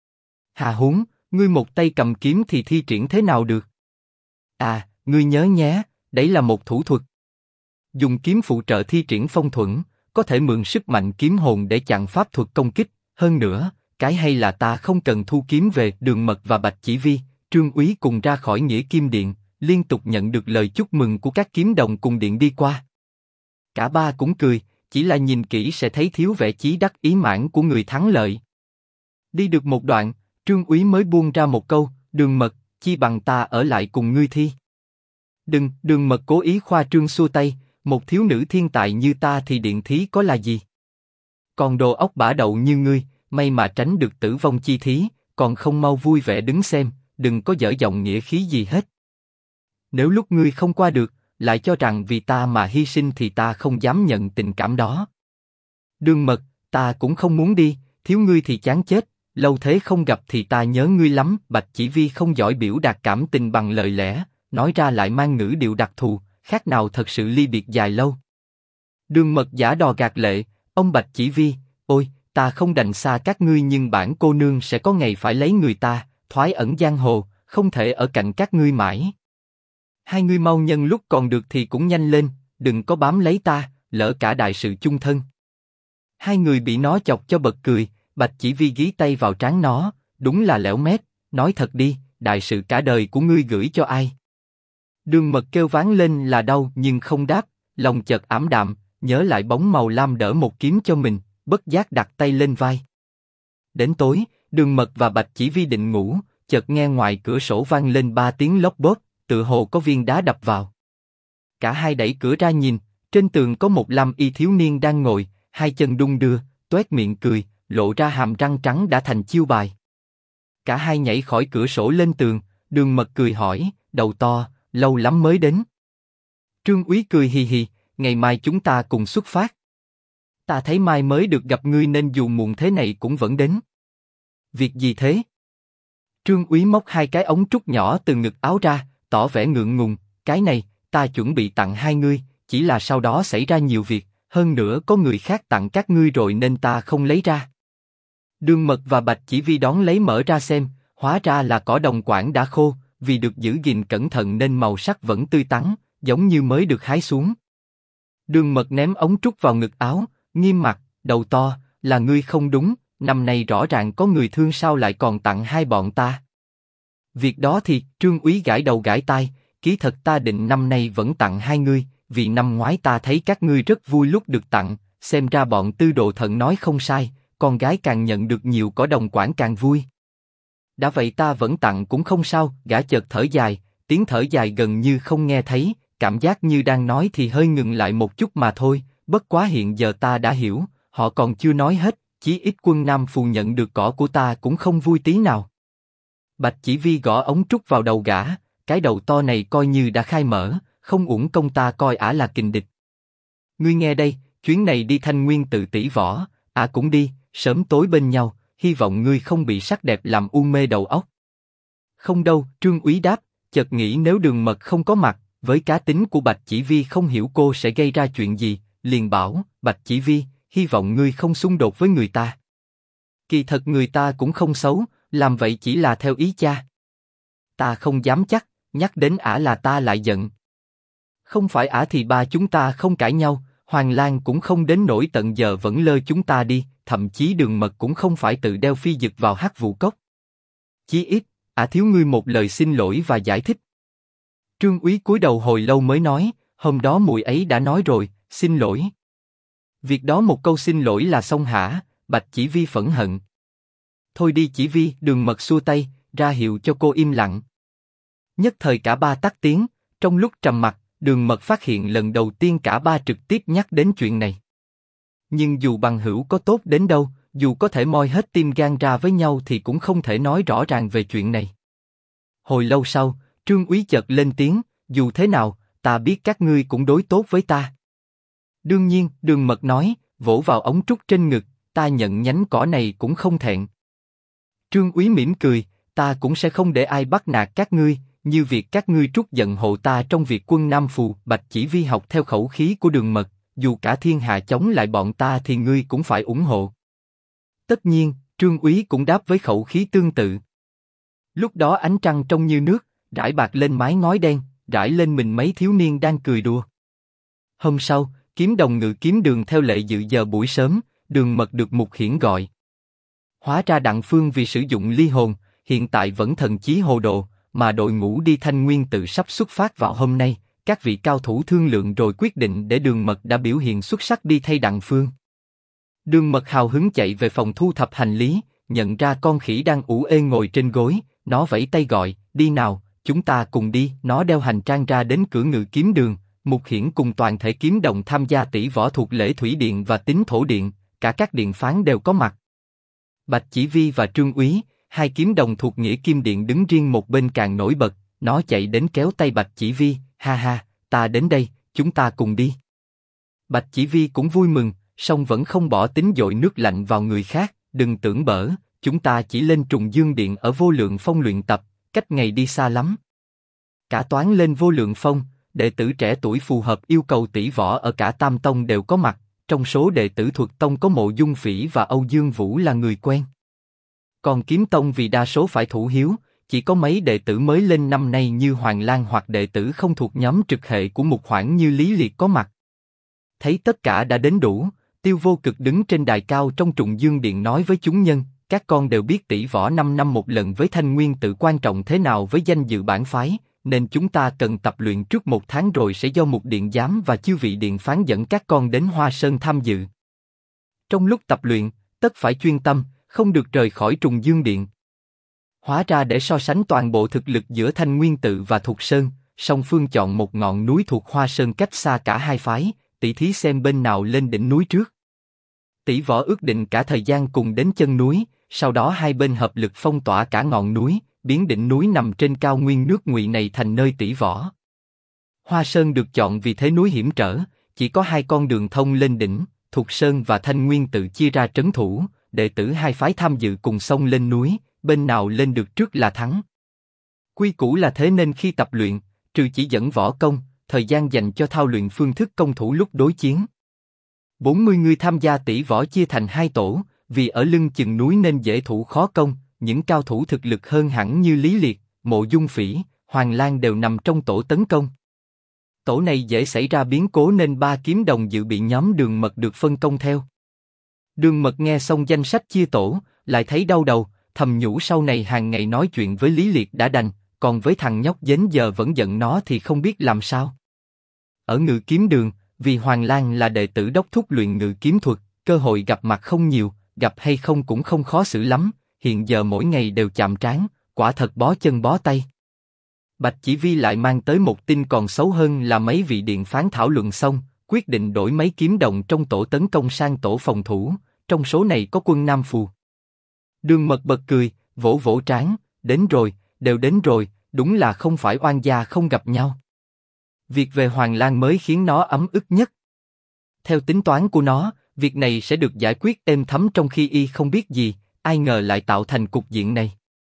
Hà huống, ngươi một tay cầm kiếm thì thi triển thế nào được? À, ngươi nhớ nhé, đấy là một thủ thuật. Dùng kiếm phụ trợ thi triển phong thuẫn, có thể mượn sức mạnh kiếm hồn để chặn pháp thuật công kích. Hơn nữa, cái hay là ta không cần thu kiếm về. Đường Mật và Bạch Chỉ Vi, Trương Úy cùng ra khỏi Nghĩa Kim Điện, liên tục nhận được lời chúc mừng của các kiếm đồng cùng điện đi qua. Cả ba cũng cười, chỉ là nhìn kỹ sẽ thấy thiếu vẻ chí đắc ý mãn của người thắng lợi. Đi được một đoạn, Trương Úy mới buông ra một câu, Đường Mật, chi bằng ta ở lại cùng ngươi thi. Đừng, Đường Mật cố ý khoa trương xua tay, một thiếu nữ thiên tài như ta thì điện thí có là gì? Còn đồ óc bả đậu như ngươi, may mà tránh được tử vong chi thí, còn không mau vui vẻ đứng xem, đừng có dở giọng nghĩa khí gì hết. Nếu lúc ngươi không qua được, lại cho rằng vì ta mà hy sinh thì ta không dám nhận tình cảm đó. Đường Mật, ta cũng không muốn đi, thiếu ngươi thì chán chết, lâu thế không gặp thì ta nhớ ngươi lắm. Bạch Chỉ Vi không giỏi biểu đạt cảm tình bằng lời lẽ, nói ra lại mang ngữ điệu đặc thù, khác nào thật sự ly biệt dài lâu. Đường Mật giả đò gạt lệ, ông Bạch Chỉ Vi, ôi, ta không đành xa các ngươi nhưng bản cô nương sẽ có ngày phải lấy người ta, thoái ẩn giang hồ, không thể ở cạnh các ngươi mãi. Hai ngươi mau nhân lúc còn được thì cũng nhanh lên, đừng có bám lấy ta, lỡ cả đại sự chung thân. Hai người bị nó chọc cho bật cười, Bạch Chỉ Vi gí tay vào trán nó, đúng là lẻo mép, nói thật đi, đại sự cả đời của ngươi gửi cho ai? Đường Mật kêu ván lên là đau nhưng không đáp, lòng chợt ảm đạm, nhớ lại bóng màu lam đỡ một kiếm cho mình, bất giác đặt tay lên vai. Đến tối, Đường Mật và Bạch Chỉ Vi định ngủ, chợt nghe ngoài cửa sổ vang lên 3 tiếng lốp bốp, tựa hồ có viên đá đập vào. Cả hai đẩy cửa ra nhìn, trên tường có một lam y thiếu niên đang ngồi, hai chân đung đưa, toét miệng cười, lộ ra hàm răng trắng đã thành chiêu bài. Cả hai nhảy khỏi cửa sổ lên tường, Đường Mật cười hỏi, đầu to, lâu lắm mới đến. Trương Úy cười hì hì, ngày mai chúng ta cùng xuất phát. Ta thấy mai mới được gặp ngươi nên dù muộn thế này cũng vẫn đến. Việc gì thế? Trương Úy móc 2 cái ống trúc nhỏ từ ngực áo ra, tỏ vẻ ngượng ngùng, cái này, ta chuẩn bị tặng hai ngươi, chỉ là sau đó xảy ra nhiều việc, hơn nữa có người khác tặng các ngươi rồi nên ta không lấy ra. Đường Mật và Bạch Chỉ Vi đón lấy mở ra xem, hóa ra là cỏ đồng quảng đã khô, vì được giữ gìn cẩn thận nên màu sắc vẫn tươi tắn, giống như mới được hái xuống. Đường Mật ném ống trúc vào ngực áo, nghiêm mặt, đầu to, là ngươi không đúng, năm nay rõ ràng có người thương sao lại còn tặng hai bọn ta. Việc đó thì, Trương Úy gãi đầu gãi tai, ký thật ta định năm nay vẫn tặng hai ngươi, vì năm ngoái ta thấy các ngươi rất vui lúc được tặng, xem ra bọn Tư Đồ Thận nói không sai, con gái càng nhận được nhiều cỏ đồng quảng càng vui. Đã vậy ta vẫn tặng cũng không sao. Gã chợt thở dài, tiếng thở dài gần như không nghe thấy, cảm giác như đang nói thì hơi ngừng lại một chút mà thôi. Bất quá hiện giờ ta đã hiểu, họ còn chưa nói hết, chí ít quân Nam Phù nhận được cỏ của ta cũng không vui tí nào. Bạch Chỉ Vi gõ ống trúc vào đầu gã, cái đầu to này coi như đã khai mở, không uổng công ta coi ả là kình địch. Ngươi nghe đây, chuyến này đi Thanh Nguyên tự tỷ võ, ả cũng đi, sớm tối bên nhau, hy vọng ngươi không bị sắc đẹp làm u mê đầu óc. Không đâu, Trương Úy đáp, chợt nghĩ nếu Đường Mật không có mặt, với cá tính của Bạch Chỉ Vi không hiểu cô sẽ gây ra chuyện gì, liền bảo, Bạch Chỉ Vi, hy vọng ngươi không xung đột với người ta. Kỳ thật người ta cũng không xấu, làm vậy chỉ là theo ý cha. Ta không dám chắc, nhắc đến ả là ta lại giận. Không phải ả thì ba chúng ta không cãi nhau, Hoàng Lang cũng không đến nỗi tận giờ vẫn lơ chúng ta đi, thậm chí Đường Mật cũng không phải tự đeo phi dực vào Hắc Vũ Cốc. Chí ít, ả thiếu ngươi một lời xin lỗi và giải thích. Trương Úy cúi đầu hồi lâu mới nói, hôm đó muội ấy đã nói rồi, xin lỗi. Việc đó một câu xin lỗi là xong hả? Bạch Chỉ Vi phẫn hận. Thôi đi Chỉ Vi, Đường Mật xua tay, ra hiệu cho cô im lặng. Nhất thời cả ba tắt tiếng, trong lúc trầm mặc, Đường Mật phát hiện lần đầu tiên cả ba trực tiếp nhắc đến chuyện này. Nhưng dù bằng hữu có tốt đến đâu, dù có thể moi hết tim gan ra với nhau thì cũng không thể nói rõ ràng về chuyện này. Hồi lâu sau, Trương Úy chợt lên tiếng, dù thế nào, ta biết các ngươi cũng đối tốt với ta. Đương nhiên, Đường Mật nói, vỗ vào ống trúc trên ngực, ta nhận nhánh cỏ này cũng không thẹn. Trương Úy mỉm cười, ta cũng sẽ không để ai bắt nạt các ngươi, như việc các ngươi trút giận hộ ta trong việc quân Nam Phù. Bạch Chỉ Vi học theo khẩu khí của Đường Mật, dù cả thiên hạ chống lại bọn ta thì ngươi cũng phải ủng hộ. Tất nhiên, Trương Úy cũng đáp với khẩu khí tương tự. Lúc đó ánh trăng trong như nước, rải bạc lên mái ngói đen, rải lên mình mấy thiếu niên đang cười đùa. Hôm sau, Kiếm Đồng Ngự Kiếm Đường theo lệ dự giờ buổi sớm, Đường Mật được Mục Hiển gọi. Hóa ra Đặng Phương vì sử dụng ly hồn, hiện tại vẫn thần trí hồ đồ, mà đội ngũ đi Thanh Nguyên tự sắp xuất phát vào hôm nay. Các vị cao thủ thương lượng rồi quyết định để Đường Mật đã biểu hiện xuất sắc đi thay Đặng Phương. Đường Mật hào hứng chạy về phòng thu thập hành lý, nhận ra con khỉ đang ủ ê ngồi trên gối, nó vẫy tay gọi, đi nào, chúng ta cùng đi. Nó đeo hành trang ra đến cửa Ngự Kiếm Đường. Mục Hiển cùng toàn thể kiếm đồng tham gia tỷ võ thuộc lễ Thủy Điện và Tín Thổ Điện, cả các điện phán đều có mặt. Bạch Chỉ Vi và Trương Úy, hai kiếm đồng thuộc Nghĩa Kim Điện đứng riêng một bên càng nổi bật. Nó chạy đến kéo tay Bạch Chỉ Vi, ha ha, ta đến đây, chúng ta cùng đi. Bạch Chỉ Vi cũng vui mừng, song vẫn không bỏ tính dội nước lạnh vào người khác. Đừng tưởng bở, chúng ta chỉ lên Trùng Dương Điện ở Vô Lượng Phong luyện tập, cách ngày đi xa lắm. Cả toán lên Vô Lượng Phong, đệ tử trẻ tuổi phù hợp yêu cầu tỷ võ ở cả Tam Tông đều có mặt. Trong số đệ tử Thuật Tông có Mộ Dung Phỉ và Âu Dương Vũ là người quen. Còn Kiếm Tông vì đa số phải thủ hiếu, chỉ có mấy đệ tử mới lên năm nay như Hoàng Lang hoặc đệ tử không thuộc nhóm trực hệ của Mục Hoảng như Lý Liệt có mặt. Thấy tất cả đã đến đủ, Tiêu Vô Cực đứng trên đài cao trong Trùng Dương Điện nói với chúng nhân, các con đều biết tỷ võ 5 năm một lần với Thanh Nguyên tự quan trọng thế nào với danh dự bản phái, nên chúng ta cần tập luyện trước 1 tháng rồi sẽ do Mục Điện Giám và chư vị điện phán dẫn các con đến Hoa Sơn tham dự. Trong lúc tập luyện, tất phải chuyên tâm, không được rời khỏi Trùng Dương Điện. Hóa ra để so sánh toàn bộ thực lực giữa Thanh Nguyên tự và Thục Sơn, song phương chọn một ngọn núi thuộc Hoa Sơn cách xa cả hai phái, tỷ thí xem bên nào lên đỉnh núi trước. Tỷ võ ước định cả thời gian cùng đến chân núi, sau đó hai bên hợp lực phong tỏa cả ngọn núi, biến đỉnh núi nằm trên cao nguyên nước Ngụy này thành nơi tỷ võ. Hoa Sơn được chọn vì thế núi hiểm trở, chỉ có 2 con đường thông lên đỉnh, Thục Sơn và Thanh Nguyên tự chia ra trấn thủ, đệ tử hai phái tham dự cùng xông lên núi, bên nào lên được trước là thắng. Quy củ là thế nên khi tập luyện, trừ chỉ dẫn võ công, thời gian dành cho thao luyện phương thức công thủ lúc đối chiến. 40 người tham gia tỷ võ chia thành 2 tổ, vì ở lưng chừng núi nên dễ thủ khó công, những cao thủ thực lực hơn hẳn như Lý Liệt, Mộ Dung Phỉ, Hoàng Lang đều nằm trong tổ tấn công. Tổ này dễ xảy ra biến cố nên 3 kiếm đồng dự bị nhóm Đường Mật được phân công theo. Đường Mật nghe xong danh sách chia tổ, lại thấy đau đầu, thầm nhủ sau này hàng ngày nói chuyện với Lý Liệt đã đành, còn với thằng nhóc dến giờ vẫn giận nó thì không biết làm sao. Ở Ngự Kiếm Đường, vì Hoàng Lang là đệ tử đốc thúc luyện ngự kiếm thuật, cơ hội gặp mặt không nhiều, gặp hay không cũng không khó xử lắm, hiện giờ mỗi ngày đều chạm trán, quả thật bó chân bó tay. Bạch Chỉ Vi lại mang tới một tin còn xấu hơn là mấy vị điện phán thảo luận xong, quyết định đổi mấy kiếm đồng trong tổ tấn công sang tổ phòng thủ, trong số này có quân Nam Phù. Đường Mật bật cười, vỗ vỗ trán, đến rồi, đều đến rồi, đúng là không phải oan gia không gặp nhau. Việc về Hoàng Lang mới khiến nó ấm ức nhất. Theo tính toán của nó, việc này sẽ được giải quyết êm thấm trong khi y không biết gì, ai ngờ lại tạo thành cục diện này.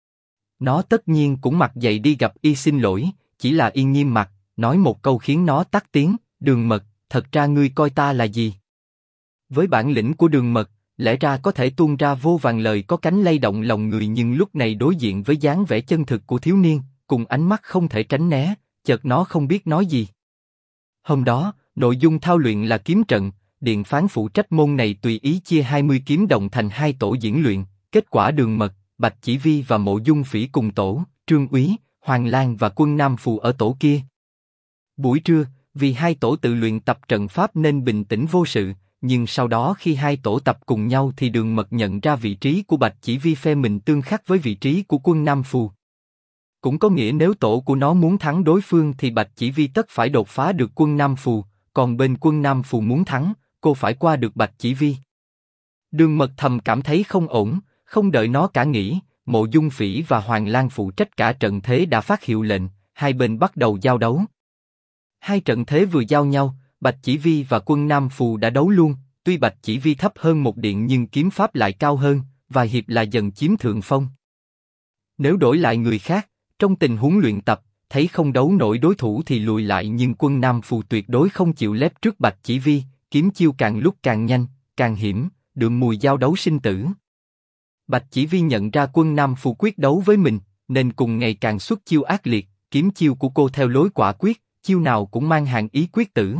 Nó tất nhiên cũng mặt dày đi gặp y xin lỗi, chỉ là y nghiêm mặt, nói một câu khiến nó tắt tiếng, Đường Mật, thật ra ngươi coi ta là gì? Với bản lĩnh của Đường Mật, lẽ ra có thể tuôn ra vô vàn lời có cánh lay động lòng người, nhưng lúc này đối diện với dáng vẻ chân thực của thiếu niên, cùng ánh mắt không thể tránh né, chợt nó không biết nói gì. Hôm đó, nội dung thao luyện là kiếm trận, điện phán phụ trách môn này tùy ý chia 20 kiếm đồng thành 2 tổ diễn luyện, kết quả Đường Mật, Bạch Chỉ Vi và Mộ Dung Phỉ cùng tổ, Trương Úy, Hoàng Lang và quân Nam Phù ở tổ kia. Buổi trưa, vì hai tổ tự luyện tập trận pháp nên bình tĩnh vô sự, nhưng sau đó khi hai tổ tập cùng nhau thì Đường Mật nhận ra vị trí của Bạch Chỉ Vi phe mình tương khắc với vị trí của quân Nam Phù. Cũng có nghĩa nếu tổ của nó muốn thắng đối phương thì Bạch Chỉ Vi tất phải đột phá được quân Nam Phù, còn bên quân Nam Phù muốn thắng, cô phải qua được Bạch Chỉ Vi. Đường Mật thầm cảm thấy không ổn, không đợi nó cả nghĩ, Mộ Dung Phỉ và Hoàng Lang phụ trách cả trận thế đã phát hiệu lệnh, hai bên bắt đầu giao đấu. Hai trận thế vừa giao nhau, Bạch Chỉ Vi và quân Nam Phù đã đấu luôn, tuy Bạch Chỉ Vi thấp hơn một điện nhưng kiếm pháp lại cao hơn, vài hiệp là dần chiếm thượng phong. Nếu đổi lại người khác, trong tình huống luyện tập, thấy không đấu nổi đối thủ thì lùi lại, nhưng quân Nam Phù tuyệt đối không chịu lép trước Bạch Chỉ Vi, kiếm chiêu càng lúc càng nhanh, càng hiểm, đượm mùi giao đấu sinh tử. Bạch Chỉ Vi nhận ra quân Nam Phù quyết đấu với mình, nên cùng ngày càng xuất chiêu ác liệt, kiếm chiêu của cô theo lối quả quyết, chiêu nào cũng mang hàm ý quyết tử.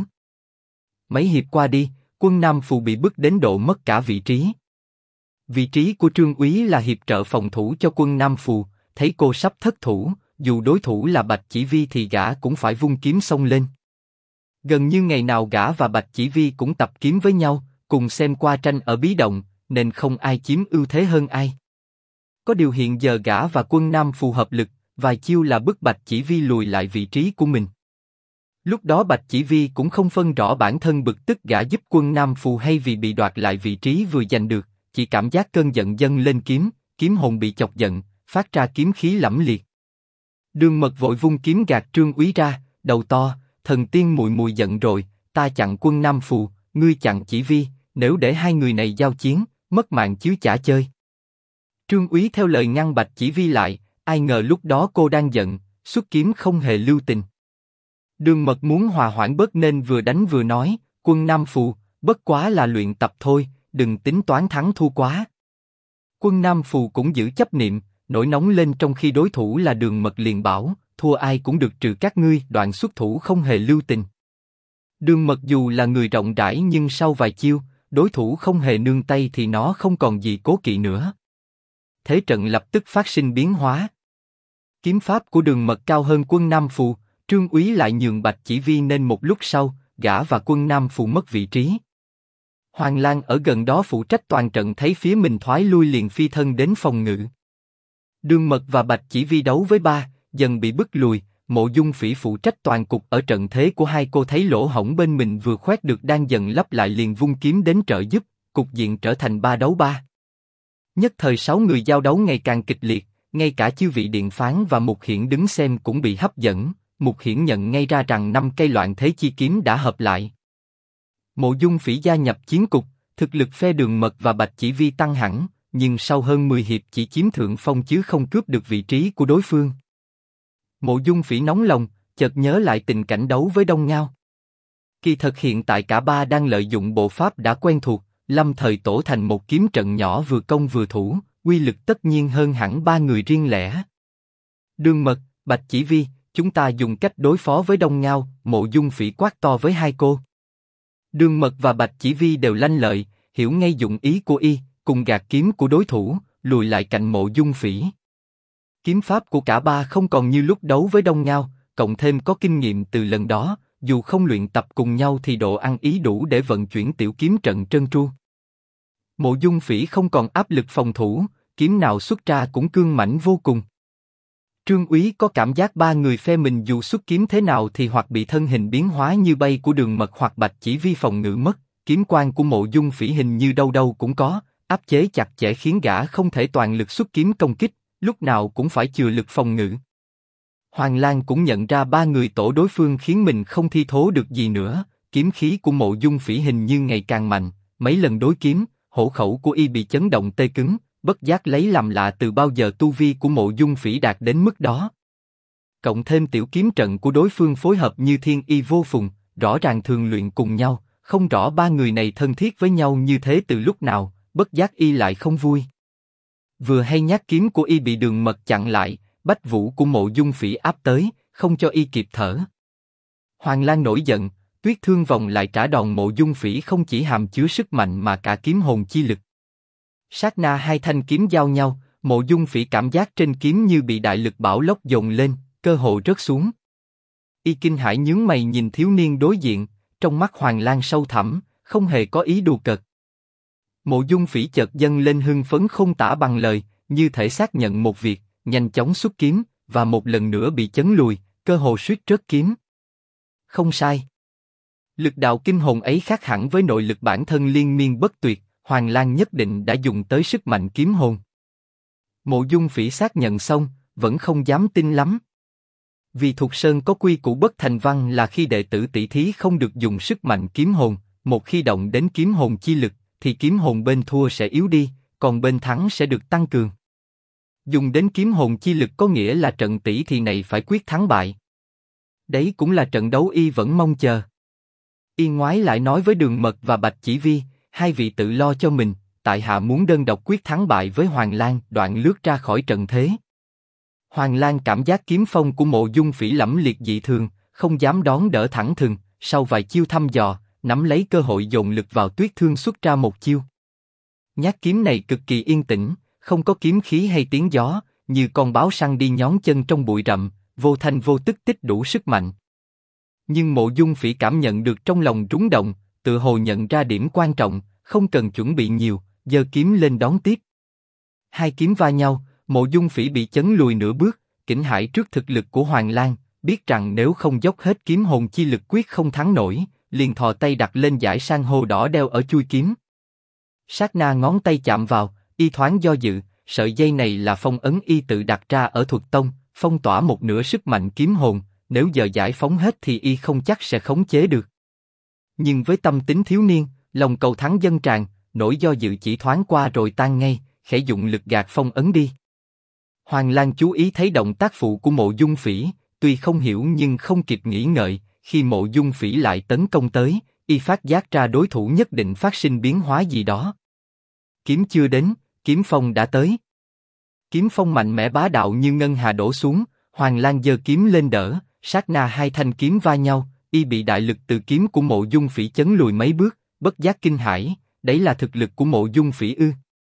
Mấy hiệp qua đi, quân Nam Phù bị bức đến độ mất cả vị trí. Vị trí của Trương Úy là hiệp trợ phòng thủ cho quân Nam Phù, thấy cô sắp thất thủ, dù đối thủ là Bạch Chỉ Vi thì gã cũng phải vung kiếm xông lên. Gần như ngày nào gã và Bạch Chỉ Vi cũng tập kiếm với nhau, cùng xem qua tranh ở bí động, nên không ai chiếm ưu thế hơn ai. Có điều hiện giờ gã và quân Nam Phù hợp lực, vài chiêu là bức Bạch Chỉ Vi lùi lại vị trí của mình. Lúc đó Bạch Chỉ Vi cũng không phân rõ bản thân bực tức gã giúp quân Nam Phù hay vì bị đoạt lại vị trí vừa giành được, chỉ cảm giác cơn giận dâng lên kiếm hồn bị chọc giận, phát ra kiếm khí lẫm liệt. Đường Mật vội vung kiếm gạt Trương Úy ra, đầu to, thần tiên mùi mùi giận rồi, ta chặn quân Nam Phù, ngươi chặn Chỉ Vi, nếu để hai người này giao chiến, mất mạng chứ chả chơi. Trương Úy theo lời ngăn Bạch Chỉ Vi lại, ai ngờ lúc đó cô đang giận, xuất kiếm không hề lưu tình. Đường Mật muốn hòa hoãn bớt nên vừa đánh vừa nói, quân Nam Phù, bất quá là luyện tập thôi, đừng tính toán thắng thua quá. Quân Nam Phù cũng giữ chấp niệm, nổi nóng lên trong khi đối thủ là Đường Mật liền bảo, thua ai cũng được trừ các ngươi, đoạn xuất thủ không hề lưu tình. Đường Mật dù là người rộng rãi nhưng sau vài chiêu, đối thủ không hề nương tay thì nó không còn gì cố kỵ nữa. Thế trận lập tức phát sinh biến hóa. Kiếm pháp của Đường Mật cao hơn quân Nam Phù, Trương Úy lại nhường Bạch Chỉ Vi nên một lúc sau, gã và quân Nam Phù mất vị trí. Hoàng Lang ở gần đó phụ trách toàn trận thấy phía mình thoái lui liền phi thân đến phòng ngự. Đường Mật và Bạch Chỉ Vi đấu với ba, dần bị bức lùi, Mộ Dung Phỉ phụ trách toàn cục ở trận thế của hai cô thấy lỗ hổng bên mình vừa khoét được đang dần lấp lại liền vung kiếm đến trợ giúp, cục diện trở thành 3 đấu 3. Nhất thời 6 người giao đấu ngày càng kịch liệt, ngay cả chư vị điện phán và Mục Hiển đứng xem cũng bị hấp dẫn. Mục Hiển nhận ngay ra rằng 5 cây loạn thế chi kiếm đã hợp lại. Mộ Dung Phỉ gia nhập chiến cục, thực lực phe Đường Mật và Bạch Chỉ Vi tăng hẳn, nhưng sau hơn 10 hiệp chỉ chiếm thượng phong chứ không cướp được vị trí của đối phương. Mộ Dung Phỉ nóng lòng, chợt nhớ lại tình cảnh đấu với Đông Ngao. Kỳ thật hiện tại cả ba đang lợi dụng bộ pháp đã quen thuộc, lâm thời tổ thành một kiếm trận nhỏ vừa công vừa thủ, uy lực tất nhiên hơn hẳn ba người riêng lẻ. Đường Mật, Bạch Chỉ Vi, chúng ta dùng cách đối phó với Đông Ngao, Mộ Dung Phỉ quát to với hai cô. Đường Mật và Bạch Chỉ Vi đều lanh lợi, hiểu ngay dụng ý của y, cùng gạt kiếm của đối thủ, lùi lại cạnh Mộ Dung Phỉ. Kiếm pháp của cả ba không còn như lúc đấu với Đông Ngao, cộng thêm có kinh nghiệm từ lần đó, dù không luyện tập cùng nhau thì độ ăn ý đủ để vận chuyển tiểu kiếm trận trơn tru. Mộ Dung Phỉ không còn áp lực phòng thủ, kiếm nào xuất ra cũng cương mãnh vô cùng. Trương Úy có cảm giác ba người phe mình dù xuất kiếm thế nào thì hoặc bị thân hình biến hóa như bay của Đường Mật hoặc Bạch Chỉ Vi phòng ngự mất, kiếm quang của Mộ Dung Phỉ hình như đâu đâu cũng có, áp chế chặt chẽ khiến gã không thể toàn lực xuất kiếm công kích, lúc nào cũng phải chừa lực phòng ngự. Hoàng Lang cũng nhận ra ba người tổ đối phương khiến mình không thi thố được gì nữa, kiếm khí của Mộ Dung Phỉ hình như ngày càng mạnh, mấy lần đối kiếm, hổ khẩu của y bị chấn động tê cứng, bất giác lấy làm lạ từ bao giờ tu vi của Mộ Dung Phỉ đạt đến mức đó. Cộng thêm tiểu kiếm trận của đối phương phối hợp như thiên y vô phùng, rõ ràng thường luyện cùng nhau, không rõ ba người này thân thiết với nhau như thế từ lúc nào, bất giác y lại không vui. Vừa hay nhát kiếm của y bị Đường Mật chặn lại, bách vũ của Mộ Dung Phỉ áp tới, không cho y kịp thở. Hoàng Lang nổi giận, tuyết thương vòng lại trả đòn Mộ Dung Phỉ không chỉ hàm chứa sức mạnh mà cả kiếm hồn chi lực. Sát na hai thanh kiếm giao nhau, Mộ Dung Phỉ cảm giác trên kiếm như bị đại lực bão lốc dồn lên, cơ hồ rớt xuống. Y kinh hãi nhướng mày nhìn thiếu niên đối diện, trong mắt Hoàng Lang sâu thẳm, không hề có ý đùa cợt. Mộ Dung Phỉ chợt dâng lên hưng phấn không tả bằng lời, như thể xác nhận một việc, nhanh chóng xuất kiếm, và một lần nữa bị chấn lùi, cơ hồ suýt rớt kiếm. Không sai. Lực đạo kinh hồn ấy khác hẳn với nội lực bản thân liên miên bất tuyệt, Hoàng Lang nhất định đã dùng tới sức mạnh kiếm hồn. Mộ Dung Phỉ xác nhận xong, vẫn không dám tin lắm. Vì Thục Sơn có quy củ bất thành văn là khi đệ tử tỷ thí không được dùng sức mạnh kiếm hồn, một khi động đến kiếm hồn chi lực, thì kiếm hồn bên thua sẽ yếu đi, còn bên thắng sẽ được tăng cường. Dùng đến kiếm hồn chi lực có nghĩa là trận tỷ thì này phải quyết thắng bại. Đấy cũng là trận đấu y vẫn mong chờ. Y ngoái lại nói với Đường Mật và Bạch Chỉ Vi, hai vị tự lo cho mình, tại hạ muốn đơn độc quyết thắng bại với Hoàng Lang, đoạn lướt ra khỏi trận thế. Hoàng Lang cảm giác kiếm phong của Mộ Dung Phỉ lẫm liệt dị thường, không dám đón đỡ thẳng thừng, sau vài chiêu thăm dò, nắm lấy cơ hội dồn lực vào tuyết thương xuất ra một chiêu. Nhát kiếm này cực kỳ yên tĩnh, không có kiếm khí hay tiếng gió, như con báo săn đi nhón chân trong bụi rậm, vô thanh vô tức tích đủ sức mạnh. Nhưng Mộ Dung Phỉ cảm nhận được trong lòng rúng động, tự hồ nhận ra điểm quan trọng, không cần chuẩn bị nhiều, giơ kiếm lên đón tiếp. Hai kiếm va nhau, Mộ Dung Phỉ bị chấn lùi nửa bước, kinh hãi trước thực lực của Hoàng Lang, biết rằng nếu không dốc hết kiếm hồn chi lực quyết không thắng nổi, liền thò tay đặt lên dải san hô đỏ đeo ở chuôi kiếm. Sát na ngón tay chạm vào, y thoáng do dự, sợi dây này là phong ấn y tự đặt ra ở Thuật Tông, phong tỏa một nửa sức mạnh kiếm hồn, nếu giờ giải phóng hết thì y không chắc sẽ khống chế được. Nhưng với tâm tính thiếu niên, lòng cầu thắng dâng tràn, nỗi do dự chỉ thoáng qua rồi tan ngay, khẽ dụng lực gạt phong ấn đi. Hoàng Lang chú ý thấy động tác phụ của Mộ Dung Phỉ, tuy không hiểu nhưng không kịp nghĩ ngợi, khi Mộ Dung Phỉ lại tấn công tới, y phát giác ra đối thủ nhất định phát sinh biến hóa gì đó. Kiếm chưa đến, kiếm phong đã tới. Kiếm phong mạnh mẽ bá đạo như ngân hà đổ xuống, Hoàng Lang giơ kiếm lên đỡ, sát na hai thanh kiếm va nhau, y bị đại lực từ kiếm của Mộ Dung Phỉ chấn lùi mấy bước, bất giác kinh hãi, đấy là thực lực của Mộ Dung Phỉ ư?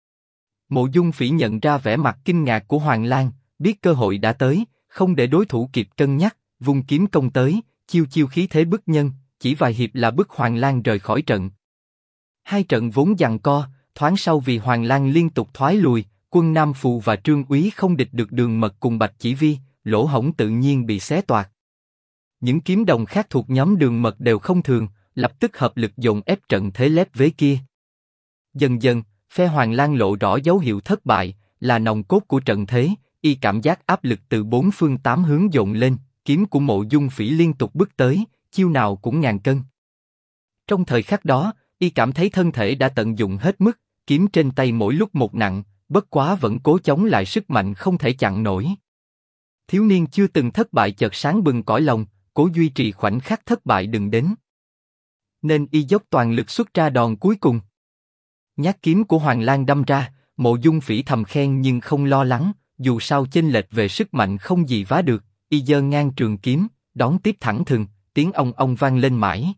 Mộ Dung Phỉ nhận ra vẻ mặt kinh ngạc của Hoàng Lang, biết cơ hội đã tới, không để đối thủ kịp cân nhắc, vung kiếm công tới, chiêu chiêu khí thế bức nhân, chỉ vài hiệp là bức Hoàng Lang rời khỏi trận. Hai trận vốn giằng co, thoáng sau vì Hoàng Lang liên tục thoái lùi, quân Nam Phù và Trương Úy không địch được Đường Mật cùng Bạch Chỉ Vi, lỗ hổng tự nhiên bị xé toạc. Những kiếm đồng khác thuộc nhóm Đường Mật đều không thường, lập tức hợp lực dồn ép trận thế lép vế kia. Dần dần, phe Hoàng Lang lộ rõ dấu hiệu thất bại, là nòng cốt của trận thế, y cảm giác áp lực từ bốn phương tám hướng dồn lên, kiếm của Mộ Dung Phỉ liên tục bước tới, chiêu nào cũng ngàn cân. Trong thời khắc đó, y cảm thấy thân thể đã tận dụng hết mức, kiếm trên tay mỗi lúc một nặng, bất quá vẫn cố chống lại sức mạnh không thể chặn nổi. Thiếu niên chưa từng thất bại chợt sáng bừng cõi lòng, cố duy trì khoảnh khắc thất bại đừng đến. Nên y dốc toàn lực xuất ra đòn cuối cùng. Nhát kiếm của Hoàng Lang đâm ra, Mộ Dung Phỉ thầm khen nhưng không lo lắng, dù sao chênh lệch về sức mạnh không gì vá được, y giơ ngang trường kiếm, đón tiếp thẳng thừng, tiếng ong ong vang lên mãi.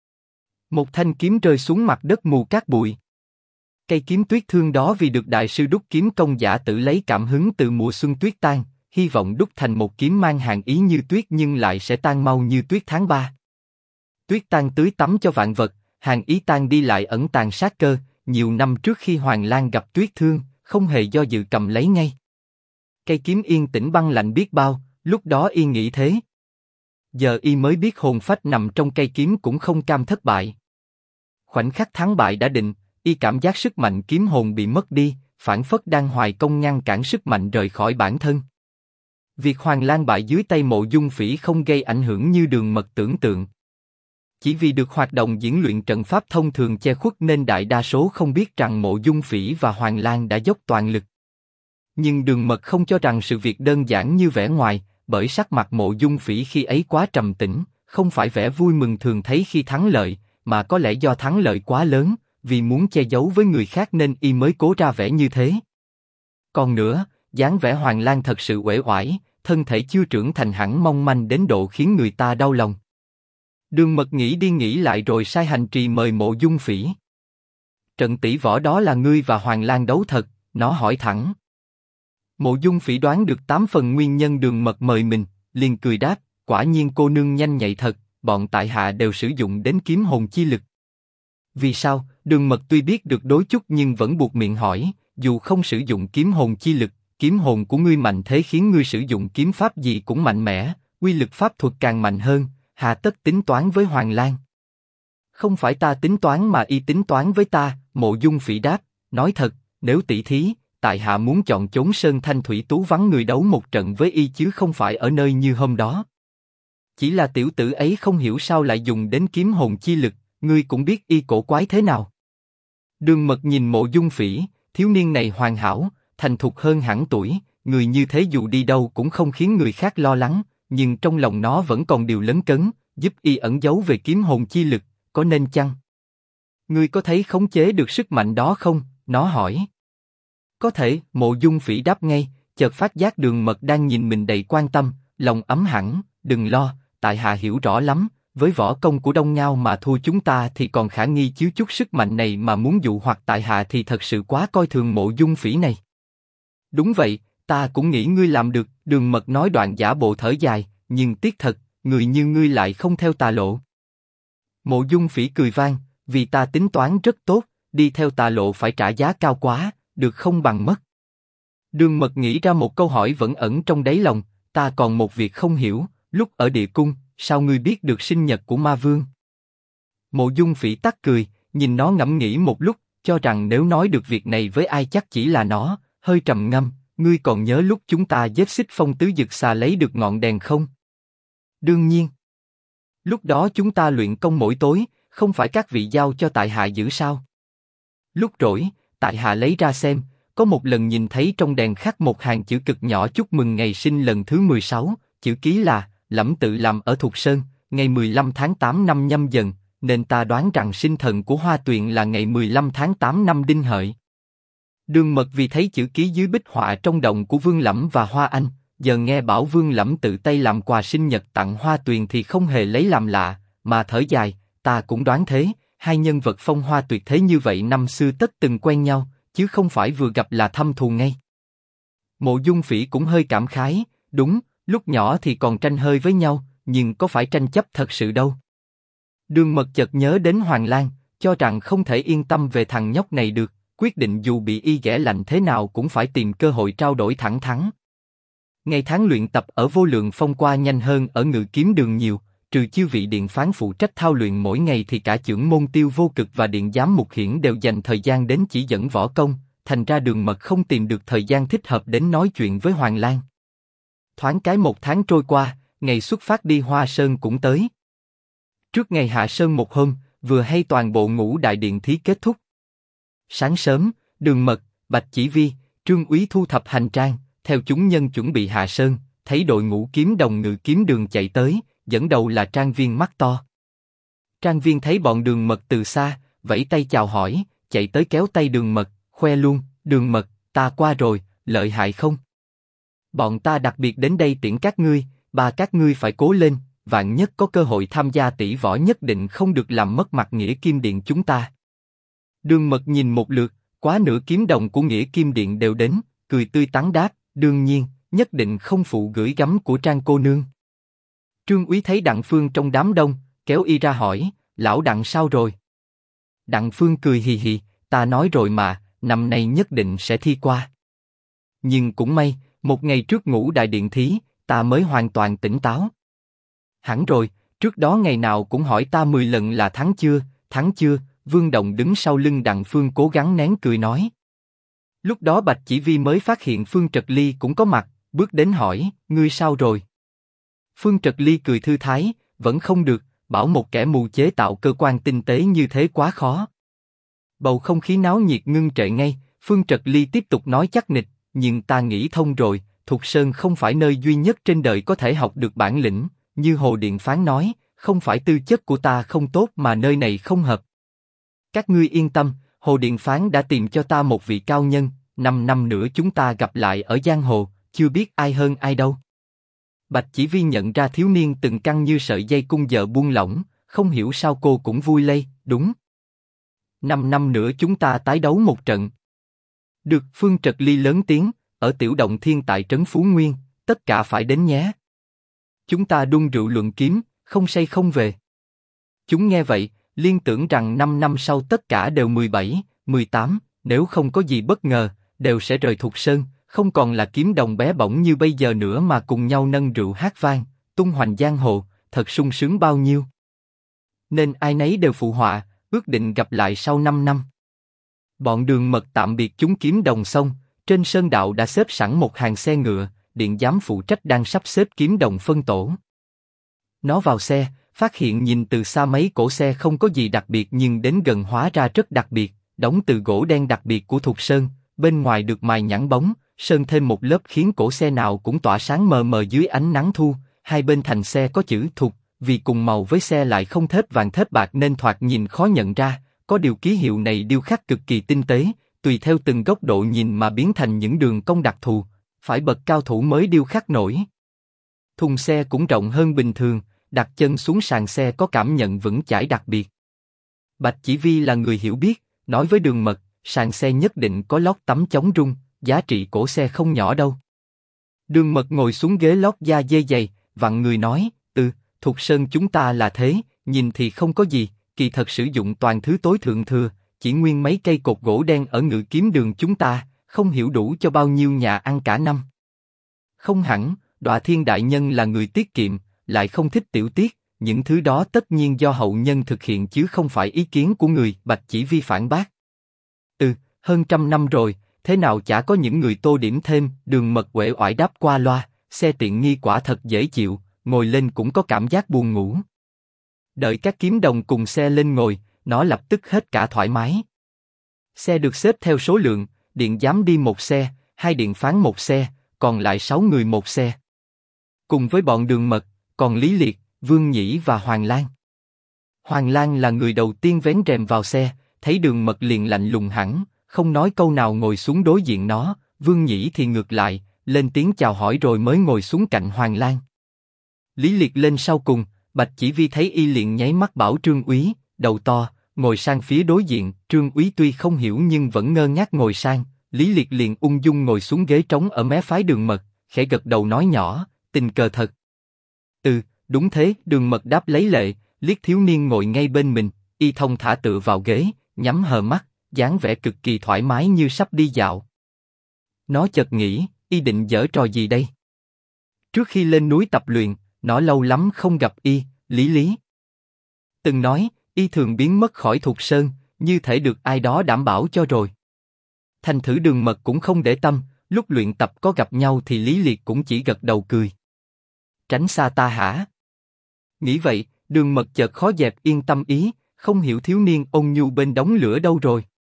Một thanh kiếm rơi xuống mặt đất mù cát bụi. Cây kiếm tuyết thương đó vì được đại sư đúc kiếm công giả tự lấy cảm hứng từ mùa xuân tuyết tan, hy vọng đúc thành một kiếm mang hàn ý như tuyết nhưng lại sẽ tan mau như tuyết tháng 3. Tuyết tan tưới tắm cho vạn vật, hàn ý tan đi lại ẩn tàng sát cơ. Nhiều năm trước khi Hoàng Lang gặp tuyết thương, không hề do dự cầm lấy ngay. Cây kiếm yên tĩnh băng lạnh biết bao, lúc đó y nghĩ thế. Giờ y mới biết hồn phách nằm trong cây kiếm cũng không cam thất bại. Khoảnh khắc thắng bại đã định, y cảm giác sức mạnh kiếm hồn bị mất đi, phảng phất đang hoài công ngăn cản sức mạnh rời khỏi bản thân. Việc Hoàng Lang bại dưới tay Mộ Dung Phỉ không gây ảnh hưởng như Đường Mật tưởng tượng. Chỉ vì được hoạt động diễn luyện trận pháp thông thường che khuất nên đại đa số không biết rằng Mộ Dung Phỉ và Hoàng Lang đã dốc toàn lực. Nhưng Đường Mật không cho rằng sự việc đơn giản như vẻ ngoài, bởi sắc mặt Mộ Dung Phỉ khi ấy quá trầm tĩnh, không phải vẻ vui mừng thường thấy khi thắng lợi, mà có lẽ do thắng lợi quá lớn, vì muốn che giấu với người khác nên y mới cố ra vẻ như thế. Còn nữa, dáng vẻ Hoàng Lang thật sự uể oải, thân thể chưa trưởng thành hẳn mong manh đến độ khiến người ta đau lòng. Đường Mật nghĩ đi nghĩ lại rồi sai hành trì mời Mộ Dung Phỉ. Trận tỷ võ đó là ngươi và Hoàng Lang đấu thật, nó hỏi thẳng. Mộ Dung Phỉ đoán được 8 phần nguyên nhân Đường Mật mời mình, liền cười đáp, quả nhiên cô nương nhanh nhạy thật, bọn tại hạ đều sử dụng đến kiếm hồn chi lực. Vì sao? Đường Mật tuy biết được đôi chút nhưng vẫn buộc miệng hỏi, dù không sử dụng kiếm hồn chi lực, kiếm hồn của ngươi mạnh thế khiến ngươi sử dụng kiếm pháp gì cũng mạnh mẽ, uy lực pháp thuật càng mạnh hơn, hà tất tính toán với Hoàng Lang? Không phải ta tính toán mà y tính toán với ta, Mộ Dung Phỉ đáp, nói thật, nếu tỷ thí, tại hạ muốn chọn chốn sơn thanh thủy tú vắng người đấu một trận với y chứ không phải ở nơi như hôm đó. Chỉ là tiểu tử ấy không hiểu sao lại dùng đến kiếm hồn chi lực, ngươi cũng biết y cổ quái thế nào. Đường Mật nhìn Mộ Dung Phỉ, thiếu niên này hoàn hảo, thành thục hơn hẳn tuổi, người như thế dù đi đâu cũng không khiến người khác lo lắng, nhưng trong lòng nó vẫn còn điều lấn cấn, giúp y ẩn giấu về kiếm hồn chi lực, có nên chăng? Ngươi có thấy khống chế được sức mạnh đó không? Nó hỏi. Có thể, Mộ Dung Phỉ đáp ngay, chợt phát giác Đường Mật đang nhìn mình đầy quan tâm, lòng ấm hẳn, đừng lo, tại hạ hiểu rõ lắm, với võ công của Đông Ngao mà thua chúng ta thì còn khả nghi chiếu chút sức mạnh này mà muốn dụ hoặc tại hạ thì thật sự quá coi thường Mộ Dung Phỉ này. Đúng vậy, ta cũng nghĩ ngươi làm được, Đường Mật nói đoạn giả bộ thở dài, nhưng tiếc thật, người như ngươi lại không theo tà lộ. Mộ Dung Phỉ cười vang, vì ta tính toán rất tốt, đi theo tà lộ phải trả giá cao quá, được không bằng mất. Đường Mật nghĩ ra một câu hỏi vẫn ẩn trong đáy lòng, ta còn một việc không hiểu, lúc ở địa cung, sao ngươi biết được sinh nhật của Ma Vương? Mộ Dung Phỉ tắt cười, nhìn nó ngẫm nghĩ một lúc, cho rằng nếu nói được việc này với ai chắc chỉ là nó, hơi trầm ngâm, ngươi còn nhớ lúc chúng ta giết Xích Phong Tứ Dực Xà lấy được ngọn đèn không? Đương nhiên. Lúc đó chúng ta luyện công mỗi tối, không phải các vị giao cho tại hạ giữ sao? Lúc rỗi, tại hạ lấy ra xem, có một lần nhìn thấy trong đèn khắc một hàng chữ cực nhỏ chúc mừng ngày sinh lần thứ 16, chữ ký là Lẫm tự làm ở Thục Sơn, ngày 15 tháng 8 năm Nhâm Dần, nên ta đoán rằng sinh thần của Hoa Tuyền là ngày 15 tháng 8 năm Đinh Hợi. Đường Mật vì thấy chữ ký dưới bích họa trong động của Vương Lẫm và Hoa Anh, giờ nghe bảo Vương Lẫm tự tay làm quà sinh nhật tặng Hoa Tuyền thì không hề lấy làm lạ, mà thở dài, ta cũng đoán thế, hai nhân vật phong hoa tuyệt thế như vậy năm xưa tất từng quen nhau, chứ không phải vừa gặp là thâm thù ngay. Mộ Dung Phỉ cũng hơi cảm khái, đúng, lúc nhỏ thì còn tranh hơi với nhau, nhưng có phải tranh chấp thật sự đâu. Đường Mật chợt nhớ đến Hoàng Lang, cho rằng không thể yên tâm về thằng nhóc này được, quyết định dù bị y ghẻ lạnh thế nào cũng phải tìm cơ hội trao đổi thẳng thắn. Ngày tháng luyện tập ở Vô Lượng Phong qua nhanh hơn ở Ngự Kiếm Đường nhiều, trừ chư vị điện phán phụ trách thao luyện mỗi ngày thì cả chưởng môn Tiêu Vô Cực và điện giám Mục Hiển đều dành thời gian đến chỉ dẫn võ công, thành ra Đường Mật không tìm được thời gian thích hợp đến nói chuyện với Hoàng Lang. Thoáng cái 1 tháng trôi qua, ngày xuất phát đi Hoa Sơn cũng tới. Trước ngày hạ sơn một hôm, vừa hay toàn bộ ngũ đại điện thí kết thúc. Sáng sớm, Đường Mật, Bạch Chỉ Vi, Trương Úy thu thập hành trang, theo chúng nhân chuẩn bị hạ sơn, thấy đội ngũ kiếm đồng Ngự Kiếm Đường chạy tới, dẫn đầu là Trang Viên mắt to. Trang Viên thấy bọn Đường Mật từ xa, vẫy tay chào hỏi, chạy tới kéo tay Đường Mật, khoe luôn, Đường Mật, ta qua rồi, lợi hại không? Bọn ta đặc biệt đến đây tiễn các ngươi, ba các ngươi phải cố lên, vạn nhất có cơ hội tham gia tỷ võ nhất định không được làm mất mặt Nghĩa Kim Điện chúng ta. Đường Mật nhìn một lượt, quá nửa kiếm đồng của Nghĩa Kim Điện đều đến, cười tươi tắn đáp, đương nhiên, nhất định không phụ gửi gắm của Trang cô nương. Trương Úy thấy Đặng Phương trong đám đông, kéo y ra hỏi, lão Đặng sao rồi? Đặng Phương cười hì hì, ta nói rồi mà, năm nay nhất định sẽ thi qua. Nhưng cũng may, một ngày trước ngũ đại điện thí, ta mới hoàn toàn tỉnh táo. Hẳn rồi, trước đó ngày nào cũng hỏi ta 10 lần là thắng chưa, Vương Động đứng sau lưng Đặng Phương cố gắng nén cười nói. Lúc đó Bạch Chỉ Vi mới phát hiện Phương Trật Ly cũng có mặt, bước đến hỏi, ngươi sao rồi? Phương Trật Ly cười thư thái, vẫn không được, bảo một kẻ mù chế tạo cơ quan tinh tế như thế quá khó. Bầu không khí náo nhiệt ngưng trệ ngay, Phương Trật Ly tiếp tục nói chắc nịch, nhưng ta nghĩ thông rồi, Thục Sơn không phải nơi duy nhất trên đời có thể học được bản lĩnh, như Hồ Điện Phán nói, không phải tư chất của ta không tốt mà nơi này không hợp. Các ngươi yên tâm, Hồ Điện Phán đã tìm cho ta một vị cao nhân, 5 năm nữa chúng ta gặp lại ở giang hồ, chưa biết ai hơn ai đâu. Bạch Chỉ Vi nhận ra thiếu niên từng căng như sợi dây cung giờ buông lỏng, không hiểu sao cô cũng vui lây, đúng. 5 năm nữa chúng ta tái đấu một trận. Được, Phương Trật Ly lớn tiếng, ở tiểu động thiên tại trấn Phú Nguyên, tất cả phải đến nhé. Chúng ta đun rượu luận kiếm, không say không về. Chúng nghe vậy, liên tưởng rằng 5 năm sau tất cả đều 17, 18, nếu không có gì bất ngờ, đều sẽ rời Thục Sơn, không còn là kiếm đồng bé bỏng như bây giờ nữa mà cùng nhau nâng rượu hát vang, tung hoành giang hồ, thật sung sướng bao nhiêu. Nên ai nấy đều phụ họa, ước định gặp lại sau 5 năm. Bọn Đường Mật tạm biệt chúng kiếm đồng xong, trên sơn đạo đã xếp sẵn một hàng xe ngựa, điện giám phụ trách đang sắp xếp kiếm đồng phân tổ. Nó vào xe, phát hiện nhìn từ xa mấy cỗ xe không có gì đặc biệt nhưng đến gần hóa ra rất đặc biệt, đóng từ gỗ đen đặc biệt của Thục Sơn, bên ngoài được mài nhẵn bóng, sơn thêm một lớp khiến cỗ xe nào cũng tỏa sáng mờ mờ dưới ánh nắng thu, hai bên thành xe có chữ Thục, vì cùng màu với xe lại không thết vàng thết bạc nên thoạt nhìn khó nhận ra, có điều ký hiệu này điêu khắc cực kỳ tinh tế, tùy theo từng góc độ nhìn mà biến thành những đường cong đặc thù, phải bậc cao thủ mới điêu khắc nổi. Thùng xe cũng rộng hơn bình thường, đặt chân xuống sàn xe có cảm nhận vững chãi đặc biệt. Bạch Chỉ Vi là người hiểu biết, nói với Đường Mật, sàn xe nhất định có lót tấm chống rung, giá trị cổ xe không nhỏ đâu. Đường Mật ngồi xuống ghế lót da dê dày, vặn người nói, Thục Sơn chúng ta là thế, nhìn thì không có gì, kỳ thật sử dụng toàn thứ tối thượng thừa, chỉ nguyên mấy cây cột gỗ đen ở Ngự Kiếm Đường chúng ta, không hiểu đủ cho bao nhiêu nhà ăn cả năm. Không hẳn, Đọa Thiên đại nhân là người tiết kiệm, lại không thích tiểu tiết, những thứ đó tất nhiên do hậu nhân thực hiện chứ không phải ý kiến của người. Bạch Chỉ Vi phản bác. Hơn 100 năm rồi, thế nào chả có những người tô điểm thêm. Đường Mật uể oải đáp qua loa, xe tiện nghi quả thật dễ chịu, ngồi lên cũng có cảm giác buồn ngủ. Đợi các kiếm đồng cùng xe lên ngồi, nó lập tức hết cả thoải mái. Xe được xếp theo số lượng, điện giám đi một xe, hai điện phán một xe, còn lại 6 người một xe. Cùng với bọn Đường Mật, còn Lý Liệt, Vương Nhĩ và Hoàng Lan. Hoàng Lan là người đầu tiên vén rèm vào xe, thấy Đường Mật liền lạnh lùng hẳn, không nói câu nào ngồi xuống đối diện nó. Vương Nhĩ thì ngược lại, lên tiếng chào hỏi rồi mới ngồi xuống cạnh Hoàng Lan. Lý Liệt lên sau cùng, Bạch Chỉ Vi thấy y liền nháy mắt bảo Trương Úy, đầu to, ngồi sang phía đối diện. Trương Úy tuy không hiểu nhưng vẫn ngơ ngác ngồi sang. Lý Liệt liền ung dung ngồi xuống ghế trống ở mé phái Đường Mật, khẽ gật đầu nói nhỏ, tình cờ thật. Đúng thế. Đường Mật đáp lấy lệ, liếc thiếu niên ngồi ngay bên mình, y thông thả tựa vào ghế, nhắm hờ mắt, dáng vẻ cực kỳ thoải mái như sắp đi dạo. Nó chợt nghĩ, y định giở trò gì đây? Trước khi lên núi tập luyện, nó lâu lắm không gặp y. Lý từng nói, y thường biến mất khỏi Thục Sơn, như thể được ai đó đảm bảo cho rồi. Thành thử Đường Mật cũng không để tâm, lúc luyện tập có gặp nhau thì Lý Liệt cũng chỉ gật đầu cười. Tránh xa ta hả? Nghĩ vậy, Đường Mật chợt khó dẹp yên tâm ý, không hiểu thiếu niên ôn nhu bên đống lửa đâu rồi.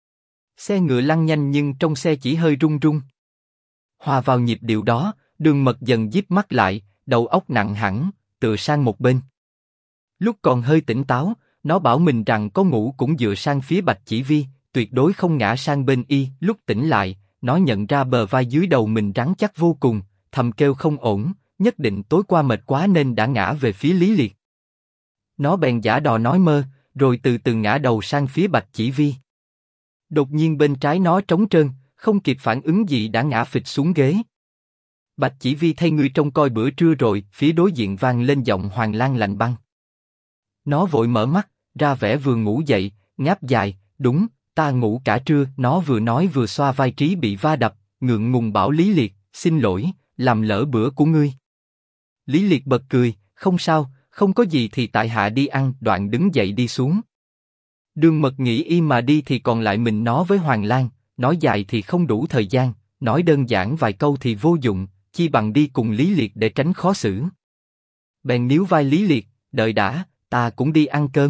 Xe ngựa lăn nhanh nhưng trong xe chỉ hơi rung rung. Hòa vào nhịp điệu đó, Đường Mật dần díp mắt lại, đầu óc nặng hẳn, tựa sang một bên. Lúc còn hơi tỉnh táo, nó bảo mình rằng có ngủ cũng dựa sang phía Bạch Chỉ Vi, tuyệt đối không ngã sang bên y. Lúc tỉnh lại, nó nhận ra bờ vai dưới đầu mình rắn chắc vô cùng, thầm kêu không ổn, nhất định tối qua mệt quá nên đã ngã về phía Lý Liệt. Nó bèn giả đò nói mơ, rồi từ từ ngã đầu sang phía Bạch Chỉ Vi. Đột nhiên bên trái nó trống trơn, không kịp phản ứng gì đã ngã phịch xuống ghế. Bạch Chỉ Vi thay người trông coi bữa trưa rồi. Phía đối diện vang lên giọng Hoàng Lan lạnh băng. Nó vội mở mắt, ra vẻ vừa ngủ dậy, ngáp dài, đúng, ta ngủ cả trưa. Nó vừa nói vừa xoa vai Trí bị va đập, ngượng ngùng bảo Lý Liệt, xin lỗi, làm lỡ bữa của ngươi. Lý Liệt bật cười, không sao, không có gì thì tại hạ đi ăn. Đoạn đứng dậy đi xuống. Đường Mật nghĩ y mà đi thì còn lại mình nó với Hoàng Lang, nói dài thì không đủ thời gian, nói đơn giản vài câu thì vô dụng, chi bằng đi cùng Lý Liệt để tránh khó xử. Bèn níu vai Lý Liệt, đợi đã, ta cũng đi ăn cơm.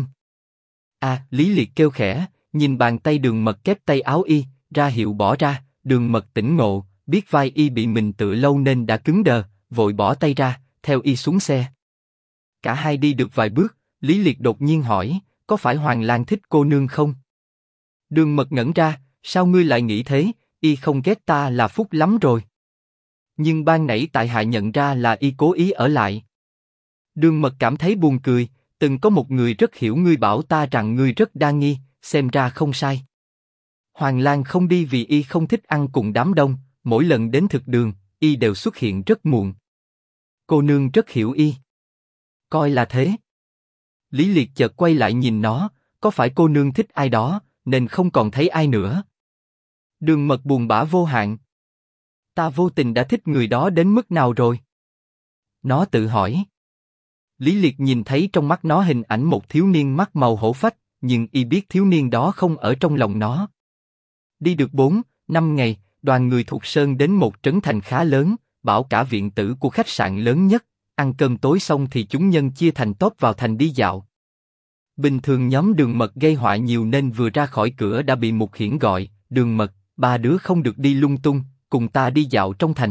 Lý Liệt kêu khẽ, nhìn bàn tay Đường Mật kép tay áo y, ra hiệu bỏ ra. Đường Mật tỉnh ngộ, biết vai y bị mình tựa lâu nên đã cứng đờ, vội bỏ tay ra, theo y xuống xe. Cả hai đi được vài bước, Lý Liệt đột nhiên hỏi, có phải Hoàng Lang thích cô nương không? Đường Mật ngẩn ra, sao ngươi lại nghĩ thế? Y không ghét ta là phúc lắm rồi. Nhưng ban nãy tại hạ nhận ra là y cố ý ở lại. Đường Mật cảm thấy buồn cười, từng có một người rất hiểu ngươi bảo ta rằng ngươi rất đa nghi, xem ra không sai. Hoàng Lang không đi vì y không thích ăn cùng đám đông, mỗi lần đến thực đường, y đều xuất hiện rất muộn. Cô nương rất hiểu y. Coi là thế. Lý Liệt chợt quay lại nhìn nó, có phải cô nương thích ai đó, nên không còn thấy ai nữa? Đường Mật buồn bã vô hạn. Ta vô tình đã thích người đó đến mức nào rồi? Nó tự hỏi. Lý Liệt nhìn thấy trong mắt nó hình ảnh một thiếu niên mắt màu hổ phách, nhưng y biết thiếu niên đó không ở trong lòng nó. Đi được 4-5 ngày, đoàn người thuộc Sơn đến một trấn thành khá lớn, bảo cả viện tử của khách sạn lớn nhất. Ăn cơm tối xong thì chúng nhân chia thành tốp vào thành đi dạo. Bình thường nhóm Đường Mật gây họa nhiều nên vừa ra khỏi cửa đã bị Mục Hiển gọi, Đường Mật, ba đứa không được đi lung tung, cùng ta đi dạo trong thành.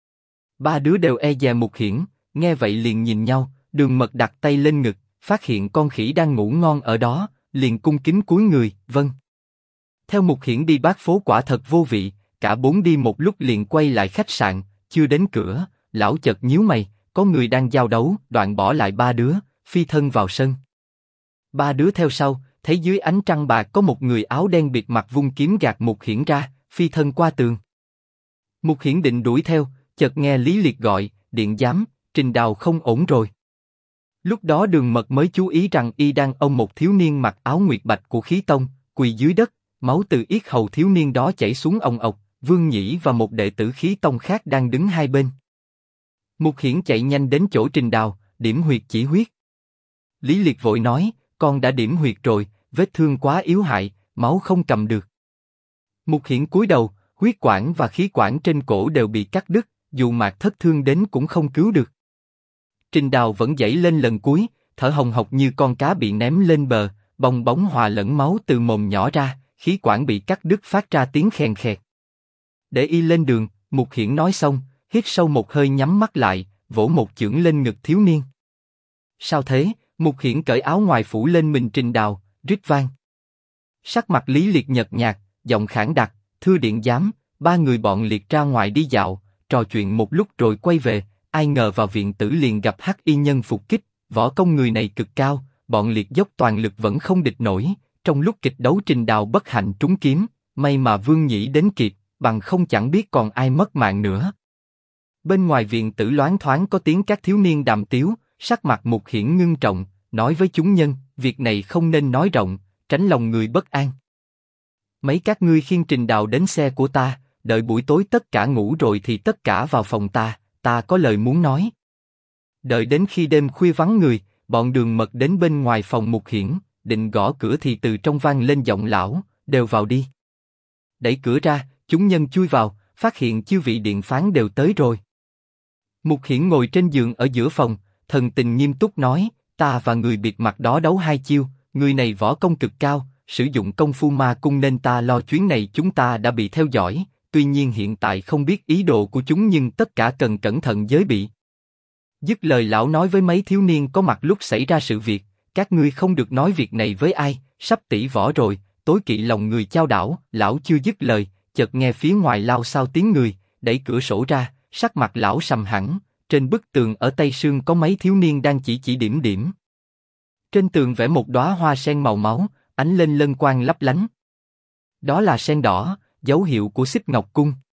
Ba đứa đều e dè Mục Hiển, nghe vậy liền nhìn nhau. Đường Mật đặt tay lên ngực, phát hiện con khỉ đang ngủ ngon ở đó, liền cung kính cúi người, vâng. Theo Mục Hiển đi bát phố quả thật vô vị, cả bốn đi một lúc liền quay lại khách sạn, chưa đến cửa, lão chợt nhíu mày, có người đang giao đấu, đoạn bỏ lại ba đứa, phi thân vào sân. Ba đứa theo sau, thấy dưới ánh trăng bạc có một người áo đen bịt mặt vung kiếm gạt Mục Hiển ra, phi thân qua tường. Mục Hiển định đuổi theo, chợt nghe Lý Liệt gọi, điện giám, Trình Đào không ổn rồi. Lúc đó Đường Mật mới chú ý rằng y đang ôm một thiếu niên mặc áo nguyệt bạch của khí tông, quỳ dưới đất, máu từ yết hầu thiếu niên đó chảy xuống ồng ộc. Vương Nhĩ và một đệ tử khí tông khác đang đứng hai bên. Mục Hiển chạy nhanh đến chỗ Trình Đào, điểm huyệt chỉ huyết. Lý Liệt vội nói, con đã điểm huyệt rồi, vết thương quá yếu hại, máu không cầm được. Mục Hiển cúi đầu, huyết quản và khí quản trên cổ đều bị cắt đứt, dù Mạc Thất thương đến cũng không cứu được. Trình Đào vẫn giãy lên lần cuối, thở hồng hộc như con cá bị ném lên bờ, bong bóng hòa lẫn máu từ mồm nhỏ ra, khí quản bị cắt đứt phát ra tiếng khèn khẹt. Để y lên đường, Mục Hiển nói xong, hít sâu một hơi nhắm mắt lại, vỗ một chưởng lên ngực thiếu niên. Sao thế? Mục Hiển cởi áo ngoài phủ lên mình Trình Đào, rít vang. Sắc mặt Lý Liệt nhợt nhạt, giọng khản đặc, thưa điện giám, ba người bọn Liệt ra ngoài đi dạo, trò chuyện một lúc rồi quay về, ai ngờ vào viện tử liền gặp Hắc Y Nhân phục kích, võ công người này cực cao, bọn Liệt dốc toàn lực vẫn không địch nổi, trong lúc kịch đấu Trình Đào bất hạnh trúng kiếm, may mà Vương Nhĩ đến kịp, bằng không chẳng biết còn ai mất mạng nữa. Bên ngoài viện tử loáng thoáng có tiếng các thiếu niên đàm tiếu, sắc mặt Mục Hiển ngưng trọng, nói với chúng nhân, việc này không nên nói rộng, tránh lòng người bất an. Mấy các ngươi khiêng Trình Đào đến xe của ta, đợi buổi tối tất cả ngủ rồi thì tất cả vào phòng ta có lời muốn nói. Đợi đến khi đêm khuya vắng người, bọn Đường Mật đến bên ngoài phòng Mục Hiển, định gõ cửa thì từ trong vang lên giọng lão, đều vào đi. Đẩy cửa ra, chúng nhân chui vào, phát hiện chư vị điện phán đều tới rồi. Mục Hiển ngồi trên giường ở giữa phòng, thần tình nghiêm túc nói, ta và người bịt mặt đó đấu 2 chiêu, người này võ công cực cao, sử dụng công phu ma cung nên ta lo chuyến này chúng ta đã bị theo dõi, tuy nhiên hiện tại không biết ý đồ của chúng nhưng tất cả cần cẩn thận giới bị. Dứt lời lão nói với mấy thiếu niên có mặt lúc xảy ra sự việc, các ngươi không được nói việc này với ai, sắp tỷ võ rồi, tối kỵ lòng người chao đảo. Lão chưa dứt lời, chợt nghe phía ngoài lao xao tiếng người, đẩy cửa sổ ra, sắc mặt lão sầm hẳn. Trên bức tường ở Tây Sương có mấy thiếu niên đang chỉ điểm điểm. Trên tường vẽ một đóa hoa sen màu máu, ánh lên lân quang lấp lánh. Đó là sen đỏ, dấu hiệu của Xích Ngọc Cung.